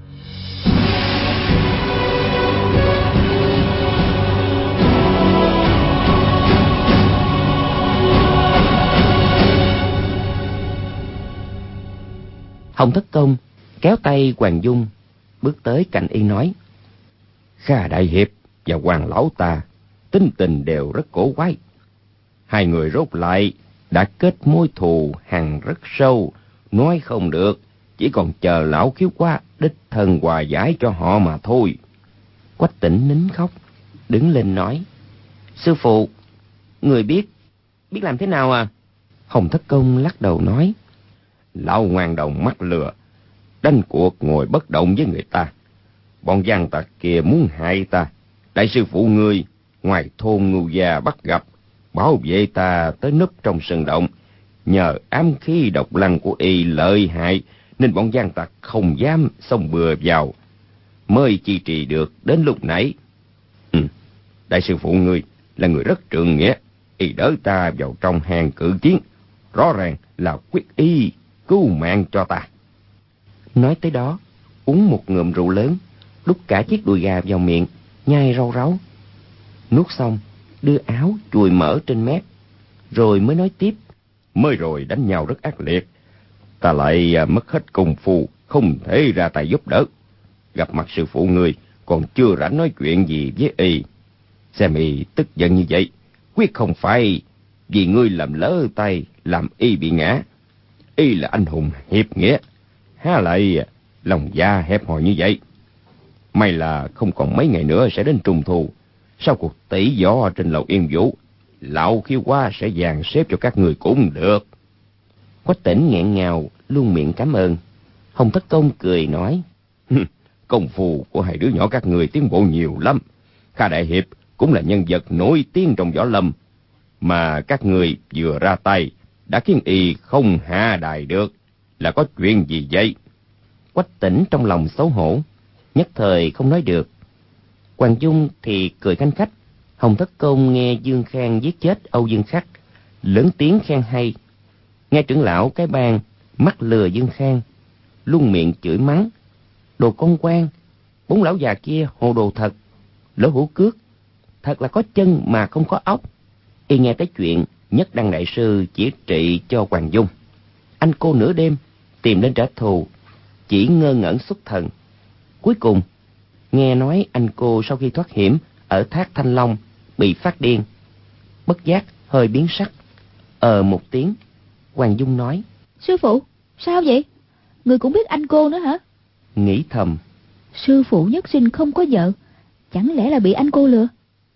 Hồng Thất Công kéo tay Hoàng Dung bước tới cạnh y nói: Kha đại hiệp và Hoàng lão ta tính tình đều rất cổ quái. 2 người rốt lại đã kết mối thù hằn rất sâu, nói không được, chỉ còn chờ lão Khiếu Quá đích thân hòa giải cho họ mà thôi. Quách Tĩnh nín khóc, đứng lên nói: Sư phụ, người biết làm thế nào à? Hồng Thất Công lắc đầu nói: Lão ngoan đồng mắc lừa, đánh cuộc ngồi bất động với người ta. Bọn gian tặc kia muốn hại ta. Đại sư phụ ngươi ngoài thôn Ngưu Gia bắt gặp, bảo vệ ta tới núp trong sân động. Nhờ ám khí độc lăng của y lợi hại nên bọn gian tặc không dám xông bừa vào, mới chi trì được đến lúc nãy. Đại sư phụ ngươi là người rất trượng nghĩa, y đỡ ta vào trong hàng cự chiến, rõ ràng là quyết ý cứu mạng cho ta. Nói tới đó, uống một ngụm rượu lớn, đút cả chiếc đùi gà vào miệng, nhai rau ráu. Nuốt xong, đưa áo chùi mỡ trên mép, rồi mới nói tiếp: Mới rồi đánh nhau rất ác liệt, ta lại mất hết công phu, không thể ra tay giúp đỡ. Gặp mặt sư phụ ngươi còn chưa rảnh nói chuyện gì với y. Xem y tức giận như vậy, quyết không phải vì ngươi làm lỡ tay làm y bị ngã. Y là anh hùng hiệp nghĩa, há lại lòng dạ hẹp hòi như vậy. May là không còn mấy ngày nữa sẽ đến Trung Thu. Sau cuộc tỷ võ trên lầu Yên Vũ, lão Khiếu Quá sẽ dàn xếp cho các người cũng được. Quách Tĩnh nghẹn ngào luôn miệng cảm ơn. Hồng Thất Công cười nói: Công phu của 2 đứa nhỏ các người tiến bộ nhiều lắm. Kha đại hiệp cũng là nhân vật nổi tiếng trong võ lâm, mà các người vừa ra tay đã khiến y không hạ đài được, là có chuyện gì vậy? Quách Tĩnh trong lòng xấu hổ, nhất thời không nói được. Hoàng Dung thì cười khanh khách. Hồng Thất Công nghe Dương Khang giết chết Âu Dương Khắc, lớn tiếng khen hay. Nghe trưởng lão cái bang mắc lừa Dương Khang, luôn miệng chửi mắng: Đồ con quan, 4 lão già kia hồ đồ thật, Lỗ Hữu Cước thật là có chân mà không có óc. Y nghe tới chuyện Nhất Đăng đại sư chỉ trị cho Hoàng Dung, anh cô nửa đêm tìm đến trả thù, chỉ ngơ ngẩn xuất thần. Cuối cùng nghe nói anh cô sau khi thoát hiểm ở thác Thanh Long bị phát điên, bất giác hơi biến sắc. Một tiếng, Hoàng Dung nói:
Sư phụ, sao vậy? Người cũng biết anh cô nữa hả?
Nghĩ thầm:
Sư phụ nhất sinh không có vợ, chẳng lẽ là bị anh cô lừa?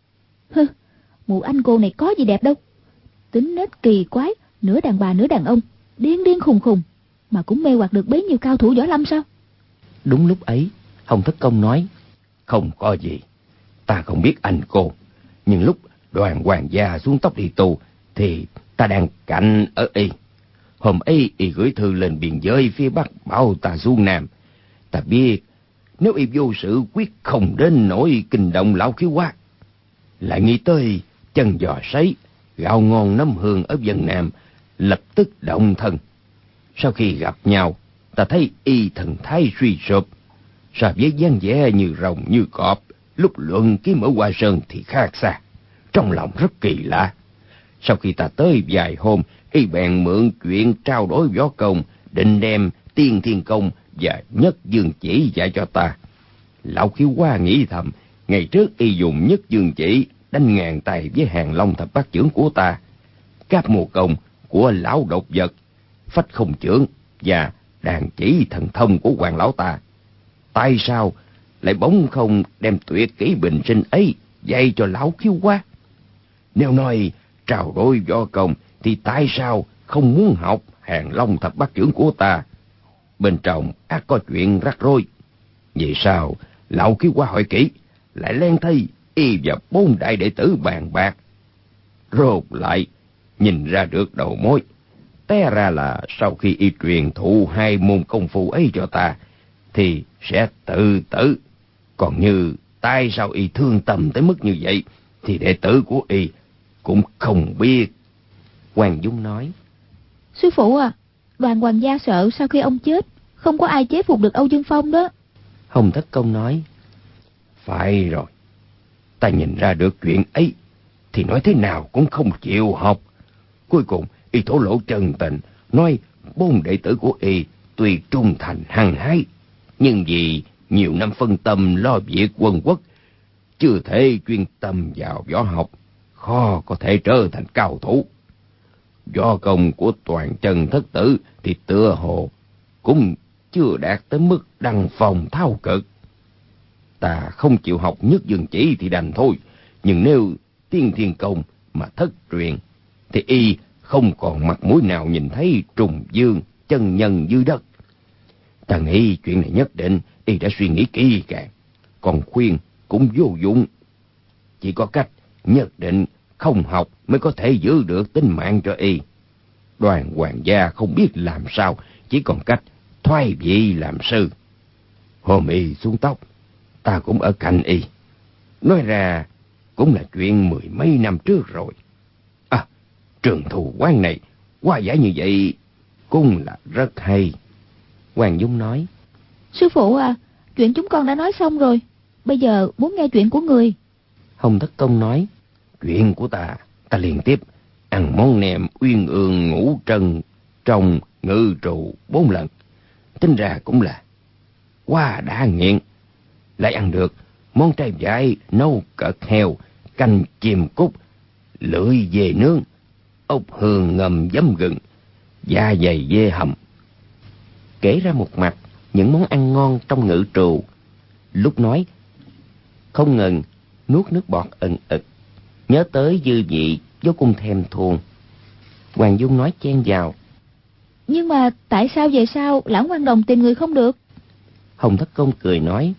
Hừ, mụ anh cô này có gì đẹp đâu, tính nết kỳ quái, nửa đàn bà nửa đàn ông, điên điên khùng khùng, mà cũng mê hoặc được bấy nhiêu cao thủ võ lâm sao?
Đúng lúc ấy, Hồng Thất Công nói: Không có gì, ta không biết anh cô, nhưng lúc Đoàn hoàng gia xuống tóc đi tù thì ta đang cạnh ở y. Hôm ấy y gửi thư lên biên giới phía Bắc bảo ta xuống Nam. Ta biết nếu y vô sự quyết không đến nỗi kinh động lão Khiếu Quá. Lại nghĩ tới chân giò sấy, gạo ngon nấm hương ở Vân Nam, lập tức động thân.
Sau khi gặp nhau, ta thấy y thần thái suy sụp, so với dáng vẻ như rồng như cọp lúc luận kiếm ở Hoa Sơn thì khác xa. Trong lòng rất kỳ lạ. Sau khi ta tới vài hôm, y bèn mượn chuyện trao đổi võ công, định đem Tiên Thiên Công và Nhất Dương Chỉ dạy cho ta. Lão Khiếu Hoa nghĩ thầm, ngày trước y dùng Nhất Dương Chỉ đánh ngàn tay với Hàng Long Thập Bát Chưởng của ta, Cáp Mùa Công của lão độc vật, Phách Không Chưởng và Đàn Chỉ Thần Thông của Hoàng lão ta. Tại sao lại bỗng không đem tuyệt kỹ bình sinh ấy dạy cho lão Khiếu Hoa? Nếu nói trao đổi võ công thì tại sao không muốn học Hàng Long Thập Bát Chưởng của ta? Bên trong ắt có chuyện rắc rối. Vì sao lão Khiếu Hoa hỏi kỹ, lại len thấy y và 4 đại đệ tử bàn bạc, rốt lại nhìn ra được đầu mối. Té ra là sau khi y truyền thụ 2 môn công phu ấy cho ta thì sẽ tự tử. Còn như tại sao y thương tâm tới mức như vậy thì đệ tử của y cũng không biết.
Hoàng Dung nói:
Sư phụ à, Đoàn hoàng gia sợ sau khi ông chết không có ai chế phục được Âu Dương Phong đó.
Hồng Thất Công nói:
Phải rồi, ta nhìn ra được chuyện ấy thì nói thế nào cũng không chịu học. Cuối cùng y thổ lộ chân tình, nói 4 đệ tử của y tuy trung thành hăng hái, nhưng vì nhiều năm phân tâm lo việc quân quốc, chưa thể chuyên tâm vào võ học, khó có thể trở thành cao thủ. Võ công của Toàn Chân thất tử thì tựa hồ cũng chưa đạt tới mức đăng phong thao cực. Ta không chịu học Nhất Dương Chỉ thì đành thôi, nhưng nếu Tiên Thiên Công mà thất truyền thì y không còn mặt mũi nào nhìn thấy trùng dương chân nhân dưới đất. Ta nghĩ chuyện này nhất định y đã suy nghĩ kỹ càng, còn khuyên cũng vô dụng. Chỉ có cách nhất định không học mới có thể giữ được tính mạng cho y. Đoàn hoàng gia không biết làm sao, chỉ còn cách thoái vị làm sư. Hôm y xuống tóc, ta cũng ở cạnh y. Nói ra cũng là chuyện 10 mấy năm trước rồi. À, trường thù quán này qua giải như vậy cũng là rất hay.
Hoàng Dung nói:
Sư phụ à, chuyện chúng con đã nói xong rồi, bây giờ muốn nghe chuyện của người.
Hồng Thất Công nói:
Chuyện của ta liên tiếp ăn món nem uyên ương ngũ trân trong ngự trụ 4 lần, tính ra cũng là quá đã nghiện. Lại ăn được món trai vải nấu cợt heo, canh chim cút, lưỡi dê nướng, ốc hương ngầm giấm gừng, da dày dê hầm.
Kể ra một mặt những món ăn ngon trong ngự trù, lúc nói không ngừng nuốt nước bọt ẩn ực, nhớ tới dư vị vô cùng thèm thuồng. Hoàng Dung nói chen vào:
Nhưng mà tại sao về sau Lão Ngoan Đồng tìm người không được?
Hồng Thất Công cười nói: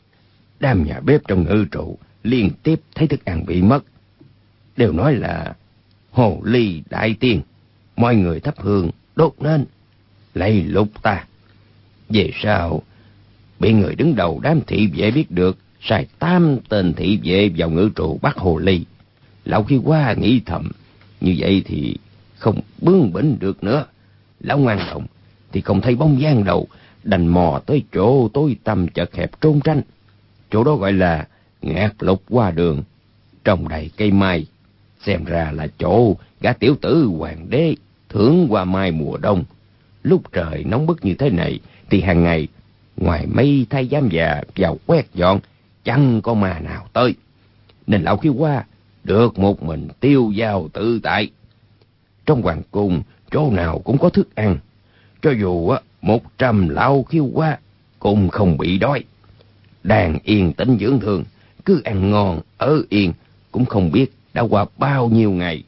Đám nhà bếp trong ngự trụ liên tiếp thấy thức ăn bị mất, đều nói là hồ ly đại tiên, mọi người thắp hương đốt lên lạy lục ta. Về sau bị người đứng đầu đám thị vệ biết được, sai 8 tên thị vệ vào ngự trụ bắt hồ ly. Lão Khiếu Hoa nghĩ thầm, như vậy thì không bướng bỉnh được nữa. Lão Ngoan Đồng thì không thấy bóng dáng đâu, đành mò tới chỗ tối tăm chật hẹp trốn tránh. Chỗ đó gọi là ngạt lục qua đường, trồng đầy cây mai. Xem ra là chỗ gã tiểu tử hoàng đế thưởng hoa mai mùa đông. Lúc trời nóng bức như thế này thì hàng ngày ngoài mấy thái giám già vào quét dọn, chẳng có ma nào tới, nên Lão Khiếu Hoa được một mình tiêu dao tự tại. Trong hoàng cung chỗ nào cũng có thức ăn, cho dù 100 Lão Khiếu Hoa cũng không bị đói. Đang yên tĩnh dưỡng thương, cứ ăn ngon ở yên, cũng không biết đã qua bao nhiêu ngày.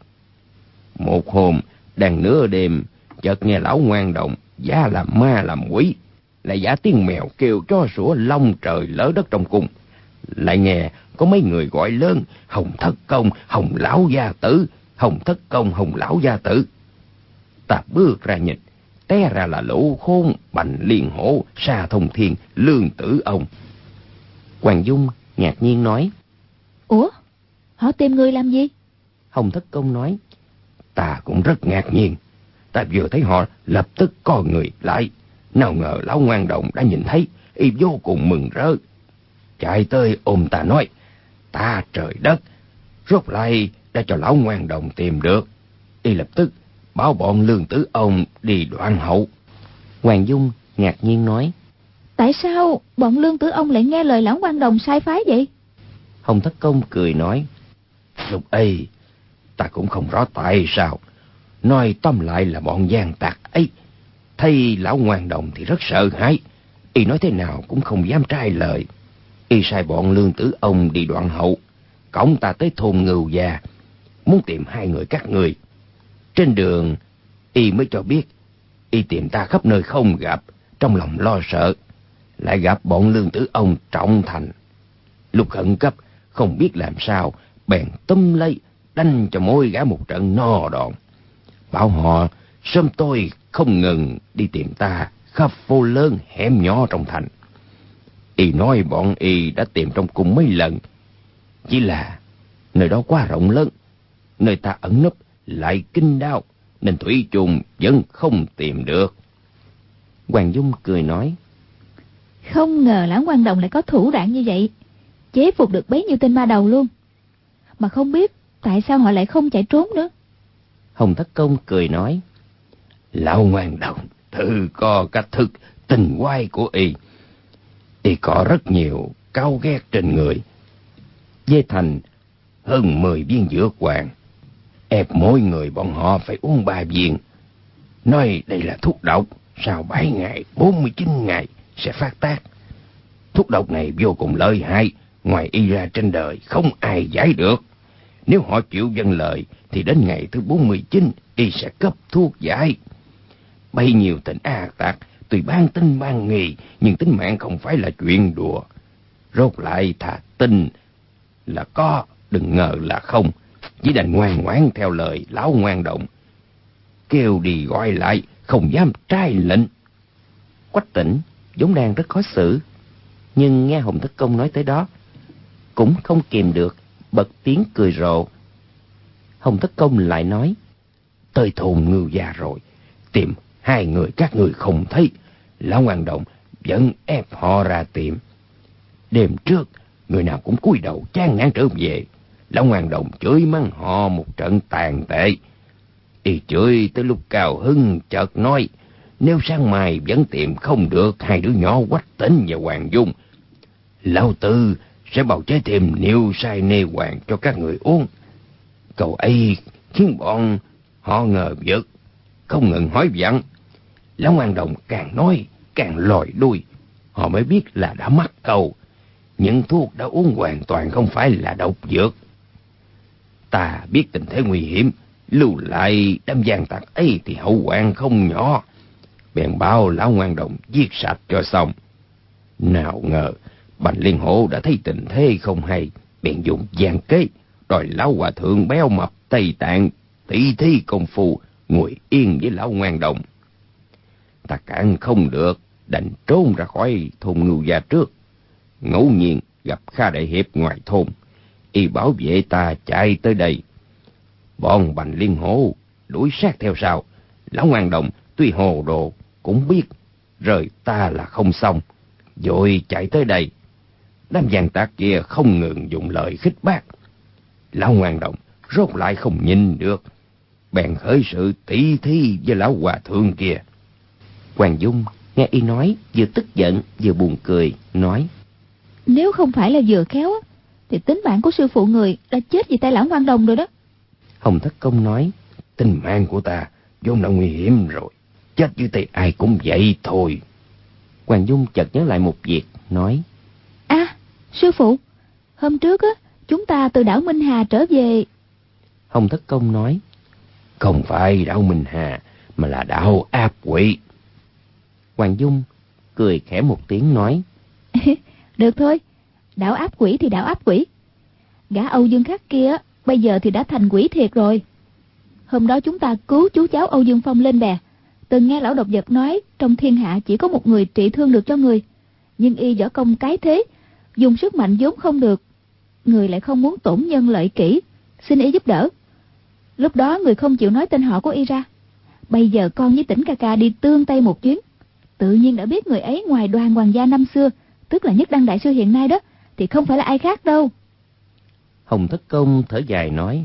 Một hôm đang nửa đêm, chợt nghe Lão Ngoan Đồng giả làm ma làm quỷ, lại giả tiếng mèo kêu chó sủa long trời lỡ đất trong cung. Lại nghe có mấy người gọi lớn: Hồng Thất Công, Hồng Lão gia tử, Hồng Thất Công, Hồng Lão gia tử. Ta bước ra nhìn, té ra là Lỗ Khôn, Bành Liên Hổ, Sa Thông Thiên, Lương Tử Ông.
Hoàng Dung ngạc nhiên nói:
Ủa, họ tìm người làm gì?
Hồng Thất Công nói:
Ta cũng rất ngạc nhiên, Ta vừa thấy họ lập tức co người lại. Nào ngờ lão ngoan đồng đã nhìn thấy, y vô cùng mừng rỡ. Chạy tới ôm ta nói: ta trời đất, rốt lại đã cho lão ngoan đồng tìm được. Y lập tức bảo bọn Lương Tử ông đi đoạn hậu.
Hoàng Dung ngạc nhiên nói:
Tại sao bọn Lương Tử ông lại nghe lời lão ngoan đồng sai phái vậy?
Hồng Thất Công cười nói:
lúc ấy ta cũng không rõ tại sao. Nói tóm lại là bọn gian tặc ấy thấy lão ngoan đồng thì rất sợ hãi. Y nói thế nào cũng không dám trái lời. Y sai bọn Lương Tử ông đi đoạn hậu, cõng ta tới thôn Ngưu Gia, muốn tìm hai người các ngươi. Trên đường y mới cho biết y tìm ta khắp nơi không gặp, trong lòng lo sợ, lại gặp bọn Lương Tử ông trọng thành. Lúc khẩn cấp không biết làm sao, bèn túm lấy đánh cho mỗi gã một trận no đòn. Bảo họ sớm tôi không ngừng đi tìm ta khắp phố lớn hẻm nhỏ trong thành. Y nói bọn y đã tìm trong cung mấy lần, chỉ là nơi đó quá rộng lớn, nơi ta ẩn nấp lại kín đáo, nên thủy chung vẫn không tìm được.
Hoàng Dung cười nói:
Không ngờ lão ngoan đồng lại có thủ đoạn như vậy, chế phục được bấy nhiêu tên ma đầu luôn. Mà không biết tại sao họ lại không chạy trốn nữa.
Hồng Thất Công cười nói:
lão ngoan đồng tự có cách thức tình quái của y. Y có rất nhiều cao ghét trên người. Dê thành hơn 10 viên dược hoàng, ép mỗi người bọn họ phải uống 3 viên. Nói đây là thuốc độc, sau 7 ngày, 49 ngày sẽ phát tác. Thuốc độc này vô cùng lợi hại, ngoài y ra trên đời không ai giải được. Nếu họ chịu vâng lời thì đến ngày thứ 49 y sẽ cấp thuốc giải. Bấy nhiêu tên ác tặc tuy ban tin ban nghi, nhưng tính mạng không phải là chuyện đùa. Rốt lại thà tin là có, đừng ngờ là không. Chỉ đành ngoan ngoãn theo lời lão ngoan đồng, kêu đi gọi lại, không dám trái lệnh.
Quách Tỉnh vốn đang rất khó xử, nhưng nghe Hồng Thất Công nói tới đó cũng không kìm được, bật tiếng cười rộ. Hồng Thất Công lại nói:
tới thôn Ngưu Gia rồi, tìm hai người các ngươi không thấy, lão ngoan đồng vẫn ép họ ra tìm. Đêm trước người nào cũng cúi đầu chán ngán trở về. Lão ngoan đồng chửi mắng họ một trận tàn tệ. Y chửi tới lúc cao hứng, chợt nói: nếu sáng mai vẫn tìm không được hai đứa nhỏ Quách Tỉnh và Hoàng Dung, lão Tư sẽ bào chế thêm niêu sai nê hoàng cho các người uống. Câu ấy khiến bọn họ ngờ vực, không ngừng hỏi vặn. Lão ngoan đồng càng nói càng lòi đuôi, họ mới biết là đã mắc câu. Những thuốc đã uống hoàn toàn không phải là độc dược. Ta biết tình thế nguy hiểm, lưu lại đám gian tặc ấy thì hậu hoạn không nhỏ, bèn bảo lão ngoan đồng giết sạch cho xong. Nào ngờ Bành Liên Hổ đã thấy tình thế không hay, bèn dùng gian kế đòi lão hòa thượng béo mập Tây Tạng tỷ thí công phu, ngồi yên với lão ngoan đồng. Ta cản không được, đành trốn ra khỏi thôn Ngưu Gia trước. Ngẫu nhiên gặp Kha Đại Hiệp ngoài thôn, y bảo vệ ta chạy tới đây. Bọn Bành Liên Hổ đuổi sát theo sau. Lão ngoan đồng tuy hồ đồ cũng biết rời ta là không xong, vội chạy tới đây. Đám gian tặc kia không ngừng dùng lời khích bác. Lão ngoan đồng rốt lại không nhìn được, bèn khởi sự tỷ thí với lão hòa thượng kia.
Hoàng Dung nghe y nói vừa tức giận vừa buồn cười, nói:
Nếu không phải là vừa khéo thì tính mạng của sư phụ người đã chết vì tay lão ngoan đồng rồi đó.
Hồng Thất Công nói:
tính mạng của ta vốn đã nguy hiểm rồi, chết dưới tay ai cũng vậy thôi.
Hoàng Dung chợt nhớ lại một việc, nói:
Sư phụ, hôm trước chúng ta từ đảo Minh Hà trở về.
Hồng Thất Công nói:
không phải đảo Minh Hà, mà là đảo Áp Quỷ.
Hoàng Dung cười khẽ một tiếng nói:
Được thôi, đảo Áp Quỷ thì đảo Áp Quỷ. Gã Âu Dương Khắc kia bây giờ thì đã thành quỷ thiệt rồi. Hôm đó chúng ta cứu chú cháu Âu Dương Phong lên bè, từng nghe lão độc vật nói trong thiên hạ chỉ có một người trị thương được cho người, nhưng y võ công cái thế, dùng sức mạnh vốn không được, người lại không muốn tổn nhân lợi kỷ, xin y giúp đỡ. Lúc đó người không chịu nói tên họ của y ra, Bây giờ con với Tỉnh ca ca đi Tương Tây một chuyến, tự nhiên đã biết người ấy ngoài Đoàn hoàng gia năm xưa, tức là Nhất Đăng đại sư hiện nay đó, thì không phải là ai khác đâu.
Hồng Thất Công thở dài nói: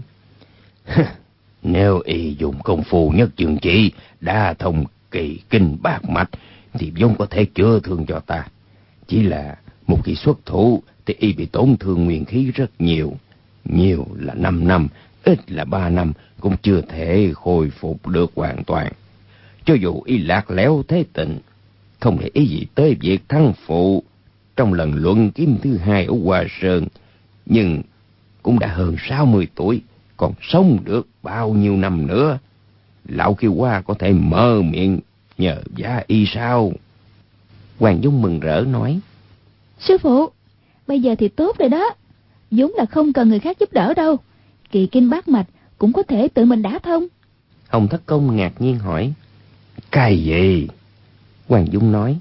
Nếu y dùng công phu Nhất Dương Chỉ đa thông kỳ kinh bát mạch thì vốn có thể chữa thương cho ta. Chỉ là một khi xuất thủ thì y bị tổn thương nguyên khí rất nhiều. Nhiều là 5 năm, ít là 3 năm cũng chưa thể khôi phục được hoàn toàn. Cho dù y lạc lẽo thế tịnh, không để ý gì tới việc thắng phụ trong lần luận kiếm thứ 2 ở Hoa Sơn, nhưng cũng đã hơn 60 tuổi, còn sống được bao nhiêu năm nữa. Lão Kiêu Hoa có thể mở miệng nhờ vả y sao?
Hoàng Dung mừng rỡ nói:
Sư phụ, bây giờ thì tốt rồi đó, vốn là không cần người khác giúp đỡ đâu, kỳ kinh bát mạch cũng có thể tự mình đả thông.
Hồng Thất Công ngạc nhiên hỏi:
Cái gì?
Hoàng Dung nói: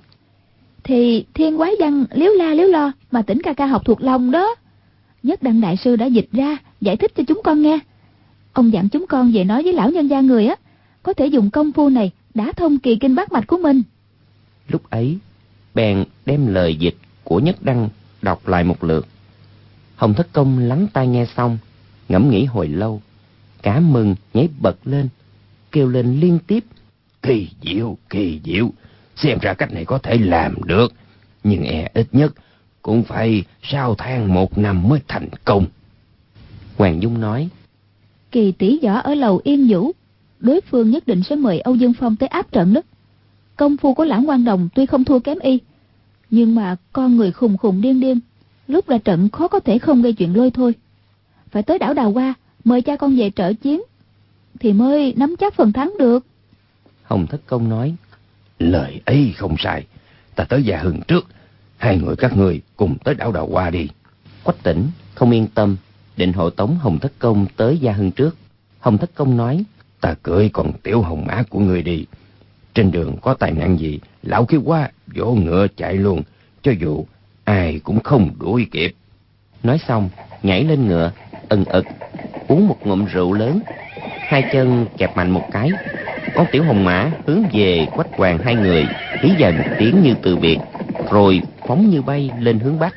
Thì thiên quái văn liếu la liếu lo mà Tỉnh ca ca học thuộc lòng đó. Nhất Đăng đại sư đã dịch ra, giải thích cho chúng con nghe. Ông dặn chúng con về nói với lão nhân gia người á, có thể dùng công phu này đả thông kỳ kinh bát mạch của mình.
Lúc ấy bèn đem lời dịch của Nhất Đăng đọc lại một lượt. Hồng Thất Công lắng tai nghe xong, ngẫm nghĩ hồi lâu, cả mừng nhảy bật lên, kêu lên liên tiếp:
Kỳ diệu, kỳ diệu, xem ra cách này có thể làm được, nhưng ít nhất cũng phải 6 tháng 1 năm mới thành công.
Hoàng Dung nói:
Kỳ tỷ võ ở lầu Yên Vũ, đối phương nhất định sẽ mời Âu Dương Phong tới áp trận đó. Công phu của Lãng Quang Đồng tuy không thua kém y, nhưng mà con người khùng khùng điên điên, lúc ra trận khó có thể không gây chuyện lôi thôi. Phải tới đảo Đào Hoa mời cha con về trợ chiến thì mới nắm chắc phần thắng được.
Hồng Thất Công nói:
Lời ấy không sai, ta tới Gia Hưng trước, 2 người các ngươi cùng tới đảo Đào Hoa đi.
Quách Tỉnh không yên tâm, định hộ tống Hồng Thất Công tới Gia Hưng trước. Hồng Thất Công nói:
Ta cưỡi con tiểu hồng mã của ngươi đi, trên đường có tai nạn gì, lão Kiêu Hoa vỗ ngựa chạy luôn, cho dù ai cũng không đuổi kịp.
Nói xong nhảy lên ngựa, ừng ực uống một ngụm rượu lớn, 2 chân kẹp mạnh một cái, con tiểu hồng mã hướng về Quách Hoàng 2 người, hí dần tiếng như từ biệt, rồi phóng như bay lên hướng bắc.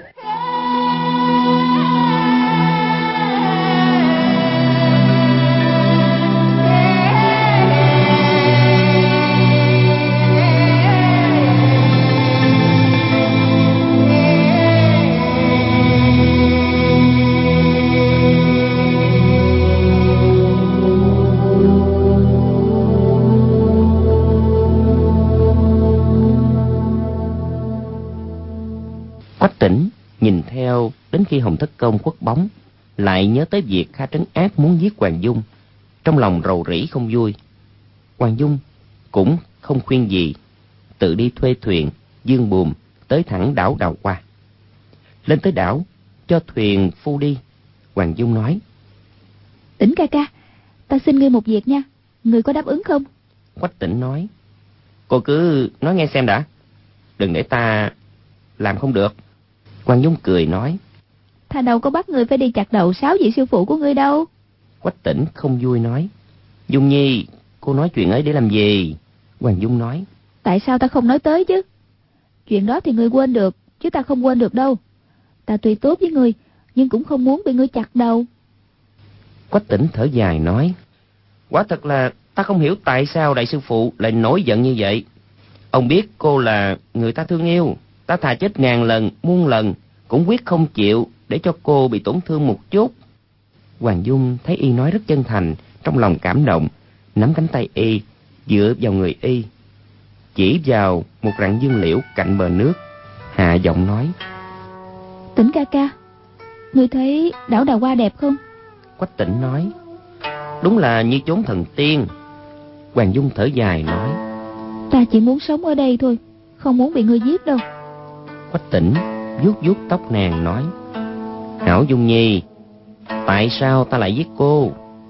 Quách Tỉnh nhìn theo đến khi Hồng Thất Công khuất bóng, lại nhớ tới việc Kha Trấn Ác muốn giết Hoàng Dung, trong lòng rầu rĩ không vui. Hoàng Dung cũng không khuyên gì, tự đi thuê thuyền dương buồm tới thẳng đảo Đào Hoa. Lên tới đảo, cho thuyền phu đi. Hoàng Dung nói:
Tỉnh ca ca, ta xin ngươi một việc nha, ngươi có đáp ứng không?
Quách Tỉnh nói: Cô cứ nói nghe xem đã, đừng để ta làm không được. Hoàng Dung cười nói:
Ta đâu có bắt ngươi phải đi chặt đầu 6 vị sư phụ của ngươi đâu.
Quách Tỉnh không vui nói: Dung Nhi, cô nói chuyện ấy để làm gì? Hoàng Dung nói:
Tại sao ta không nói tới chứ? Chuyện đó thì ngươi quên được, chứ ta không quên được đâu. Ta tuy tốt với ngươi, nhưng cũng không muốn bị ngươi chặt đầu.
Quách Tỉnh thở dài nói: Quả thật là ta không hiểu tại sao đại sư phụ lại nổi giận như vậy. Ông biết cô là người ta thương yêu, ta thà chết 1000 lần, muôn lần cũng quyết không chịu để cho cô bị tổn thương một chút. Hoàng Dung thấy y nói rất chân thành, trong lòng cảm động, nắm cánh tay y, dựa vào người y, chỉ vào một rặng dương liễu cạnh bờ nước, hạ giọng nói:
Tỉnh ca ca, ngươi thấy đảo Đào Hoa đẹp không?
Quách Tỉnh nói: Đúng là như chốn thần tiên. Hoàng Dung thở dài nói:
Ta chỉ muốn sống ở đây thôi, không muốn bị ngươi giết đâu.
Quách Tỉnh vuốt vuốt tóc nàng nói: Hảo Dung Nhi, tại sao ta lại giết cô?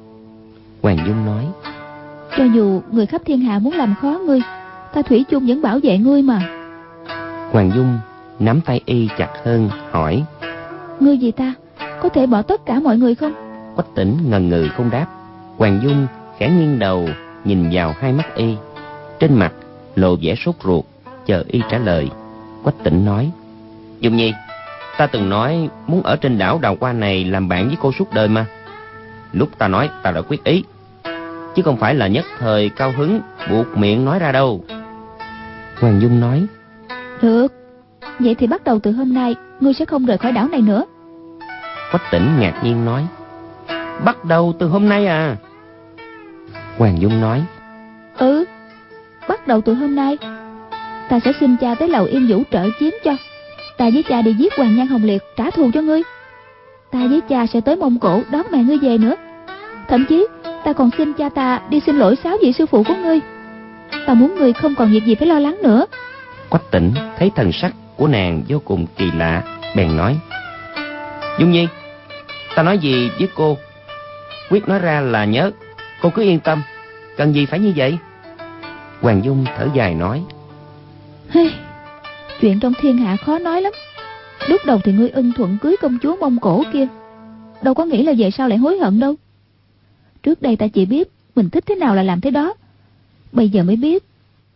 Hoàng Dung nói:
Cho dù người khắp thiên hạ muốn làm khó ngươi, ta thủy chung vẫn bảo vệ ngươi mà.
Hoàng Dung nắm tay y chặt hơn, hỏi:
Ngươi vì ta có thể bỏ tất cả mọi người không?
Quách Tỉnh ngần ngừ không đáp. Hoàng Dung khẽ nghiêng đầu, nhìn vào hai mắt y, trên mặt lộ vẻ sốt ruột, chờ y trả lời. Quách Tĩnh nói: Dung Nhi, ta từng nói muốn ở trên đảo Đào Hoa này làm bạn với cô suốt đời mà. Lúc ta nói ta đã quyết ý, chứ không phải là nhất thời cao hứng buột miệng nói ra đâu. Hoàng Dung nói:
Được, vậy thì bắt đầu từ hôm nay ngươi sẽ không rời khỏi đảo này nữa.
Quách Tĩnh ngạc nhiên nói: Bắt đầu từ hôm nay à? Hoàng Dung nói:
Ừ, bắt đầu từ hôm nay. Ta sẽ xin cha tới Lầu Yên Vũ trợ chiến cho. Ta với cha đi giết Hoàng Nhan Hồng Liệt trả thù cho ngươi. Ta với cha sẽ tới Mông Cổ đón mẹ ngươi về nữa. Thậm chí ta còn xin cha ta đi xin lỗi 6 vị sư phụ của ngươi. Ta muốn ngươi không còn việc gì phải lo lắng nữa.
Quách Tĩnh thấy thần sắc của nàng vô cùng kỳ lạ, bèn nói: Dung Nhi, ta nói gì với cô, quyết nói ra là nhớ. Cô cứ yên tâm, cần gì phải như vậy? Hoàng Dung thở dài nói:
Chuyện trong thiên hạ khó nói lắm. Lúc đầu thì ngươi ưng thuận cưới công chúa Mông Cổ kia, đâu có nghĩ là về sau lại hối hận đâu. Trước đây ta chỉ biết mình thích thế nào là làm thế đó, bây giờ mới biết.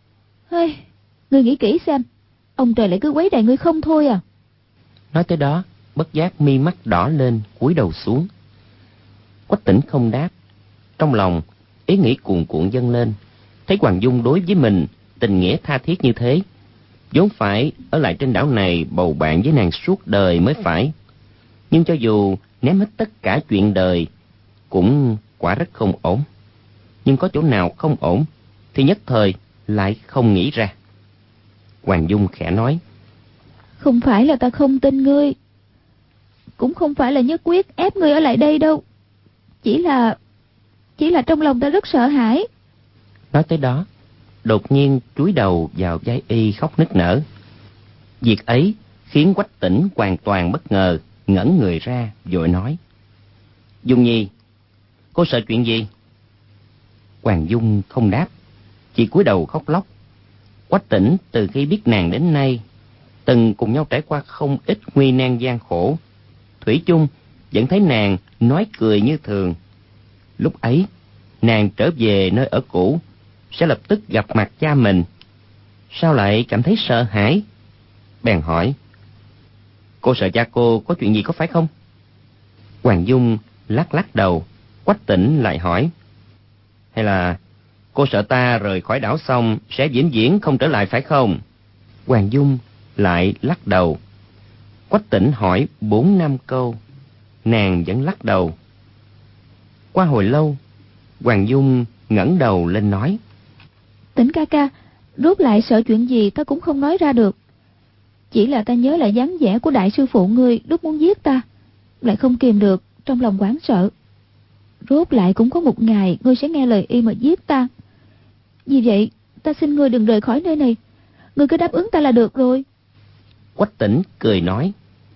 Ngươi nghĩ kỹ xem, ông trời lại cứ quấy rầy ngươi không thôi à.
Nói tới đó, bất giác mi mắt đỏ lên, cúi đầu xuống. Quách Tĩnh không đáp. Trong lòng ý nghĩ cuồn cuộn dâng lên. Thấy Hoàng Dung đối với mình tình nghĩa tha thiết như thế, vốn phải ở lại trên đảo này bầu bạn với nàng suốt đời mới phải. Nhưng cho dù ném hết tất cả chuyện đời, cũng quả rất không ổn. Nhưng có chỗ nào không ổn thì nhất thời lại không nghĩ ra. Hoàng Dung khẽ nói:
Không phải là ta không tin ngươi, cũng không phải là nhất quyết ép ngươi ở lại đây đâu. Chỉ là trong lòng ta rất sợ hãi.
Nói tới đó, đột nhiên cúi đầu vào vai y khóc nức nở. Việc ấy khiến Quách Tĩnh hoàn toàn bất ngờ, ngẩn người ra vội nói: Dung Nhi, cô sợ chuyện gì? Hoàng Dung không đáp, chỉ cúi đầu khóc lóc. Quách Tĩnh từ khi biết nàng đến nay, từng cùng nhau trải qua không ít nguy nan gian khổ, thủy chung vẫn thấy nàng nói cười như thường. Lúc ấy nàng trở về nơi ở cũ sẽ lập tức gặp mặt cha mình, sao lại cảm thấy sợ hãi? Bèn hỏi: Cô sợ cha cô có chuyện gì có phải không? Hoàng Dung lắc lắc đầu. Quách Tĩnh lại hỏi: Hay là cô sợ ta rời khỏi đảo xong sẽ vĩnh viễn không trở lại phải không? Hoàng Dung lại lắc đầu. Quách Tĩnh hỏi 4-5 câu, nàng vẫn lắc đầu. Qua hồi lâu, Hoàng Dung ngẩng đầu lên nói:
Tĩnh ca ca, rốt lại sợ chuyện gì ta cũng không nói ra được. Chỉ là ta nhớ lại dáng vẻ của đại sư phụ ngươi lúc muốn giết ta, lại không kìm được, trong lòng hoảng sợ. Rốt lại cũng có một ngày ngươi sẽ nghe lời y mà giết ta. Vì vậy ta xin ngươi đừng rời khỏi nơi này, ngươi cứ đáp ứng ta là được rồi.
Quách Tĩnh cười nói: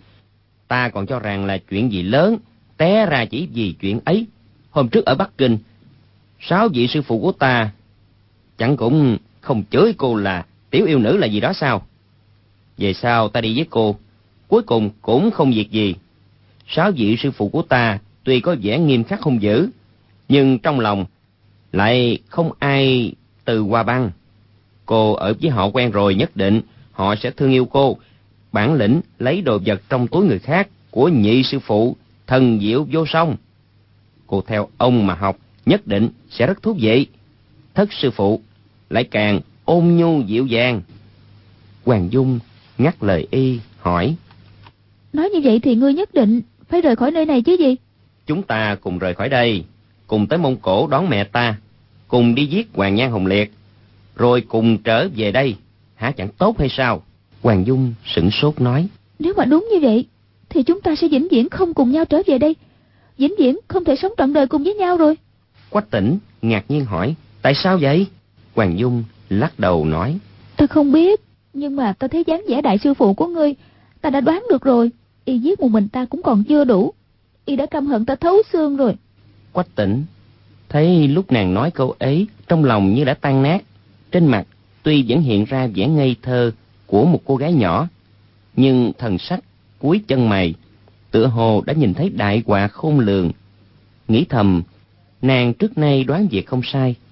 Ta còn cho rằng là chuyện gì lớn, té ra chỉ vì chuyện ấy. Hôm trước ở Bắc Kinh, 6 vị sư phụ của ta chẳng cũng không chửi cô là tiểu yêu nữ là gì đó sao? Về sau ta đi với cô, cuối cùng cũng không việc gì. 6 vị sư phụ của ta tuy có vẻ nghiêm khắc hung dữ, nhưng trong lòng lại không ai từ hoa băng. Cô ở với họ quen rồi, nhất định họ sẽ thương yêu cô. Bản lĩnh lấy đồ vật trong túi người khác của nhị sư phụ thần diệu vô song. Cô theo ông mà học nhất định sẽ rất thú vị. Thất sư phụ lại càng ôn nhu dịu dàng. Hoàng Dung ngắt lời y hỏi:
Nói như vậy thì ngươi nhất định phải rời khỏi nơi này chứ gì?
Chúng ta cùng rời khỏi đây, cùng tới Mông Cổ đón mẹ ta, cùng đi giết Hoàng Nhan Hồng Liệt, rồi cùng trở về đây, hả chẳng tốt hay sao? Hoàng Dung sửng sốt nói:
Nếu mà đúng như vậy thì chúng ta sẽ vĩnh viễn không cùng nhau trở về đây, vĩnh viễn không thể sống trọn đời cùng với nhau rồi.
Quách Tĩnh ngạc nhiên hỏi: Tại sao vậy? Hoàng Dung lắc đầu nói:
Ta không biết, nhưng mà ta thấy dáng vẻ đại sư phụ của ngươi, ta đã đoán được rồi. Y giết một mình ta cũng còn chưa đủ, y đã căm hận ta thấu xương rồi.
Quách Tĩnh thấy lúc nàng nói câu ấy, trong lòng như đã tan nát. Trên mặt tuy vẫn hiện ra vẻ ngây thơ của một cô gái nhỏ, nhưng thần sắc cuối chân mày tựa hồ đã nhìn thấy đại họa khôn lường. Nghĩ thầm, nàng trước nay đoán việc không sai,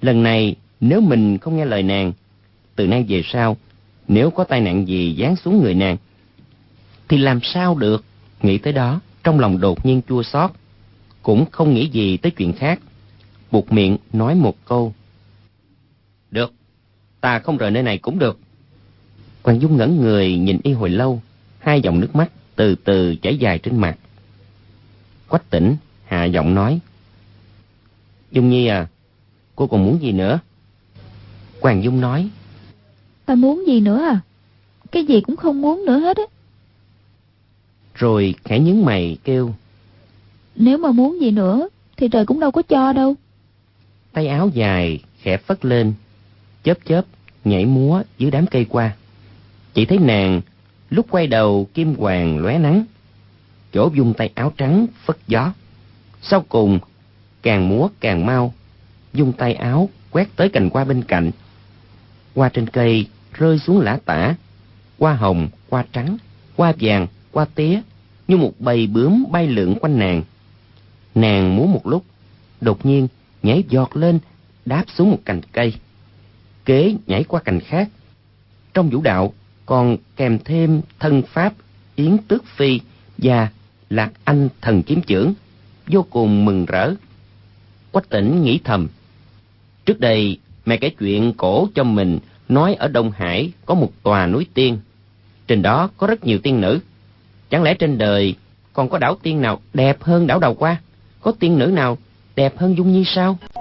Lần này nếu mình không nghe lời nàng, từ nay về sau, nếu có tai nạn gì giáng xuống người nàng, thì làm sao được? Nghĩ tới đó, trong lòng đột nhiên chua xót, cũng không nghĩ gì tới chuyện khác, buột miệng nói một câu: được, ta không rời nơi này cũng được. Hoàng Dung ngẩn người nhìn y hồi lâu, hai dòng nước mắt từ từ chảy dài trên mặt. Quách Tĩnh hạ giọng nói: Dung Nhi à, cô còn muốn gì nữa? Hoàng Dung nói:
Ta muốn gì nữa à? Cái gì cũng không muốn nữa hết á.
Rồi khẽ nhướng mày kêu:
Nếu mà muốn gì nữa thì trời cũng đâu có cho đâu.
Tay áo dài khẽ phất lên, chớp chớp nhảy múa dưới đám cây qua. Chỉ thấy nàng lúc quay đầu kim hoàng lóe nắng, chỗ vung tay áo trắng phất gió. Sau cùng càng múa càng mau, vung tay áo quét tới cành hoa bên cạnh. Hoa trên cây rơi xuống lả tả, hoa hồng, hoa trắng, hoa vàng, hoa tía như một bầy bướm bay lượn quanh nàng. Nàng múa một lúc, đột nhiên nhảy giọt lên, đáp xuống một cành cây, kế nhảy qua cành khác. Trong vũ đạo còn kèm thêm thân pháp Yến Tước Phi và Lạc Anh thần kiếm chưởng, vô cùng mừng rỡ. Quách Tĩnh nghĩ thầm: trước đây mẹ kể chuyện cổ cho mình, nói ở Đông Hải có một tòa núi tiên, trên đó có rất nhiều tiên nữ. Chẳng lẽ trên đời còn có đảo tiên nào đẹp hơn đảo Đào Hoa? Có tiên nữ nào đẹp hơn Dung Nhi sao?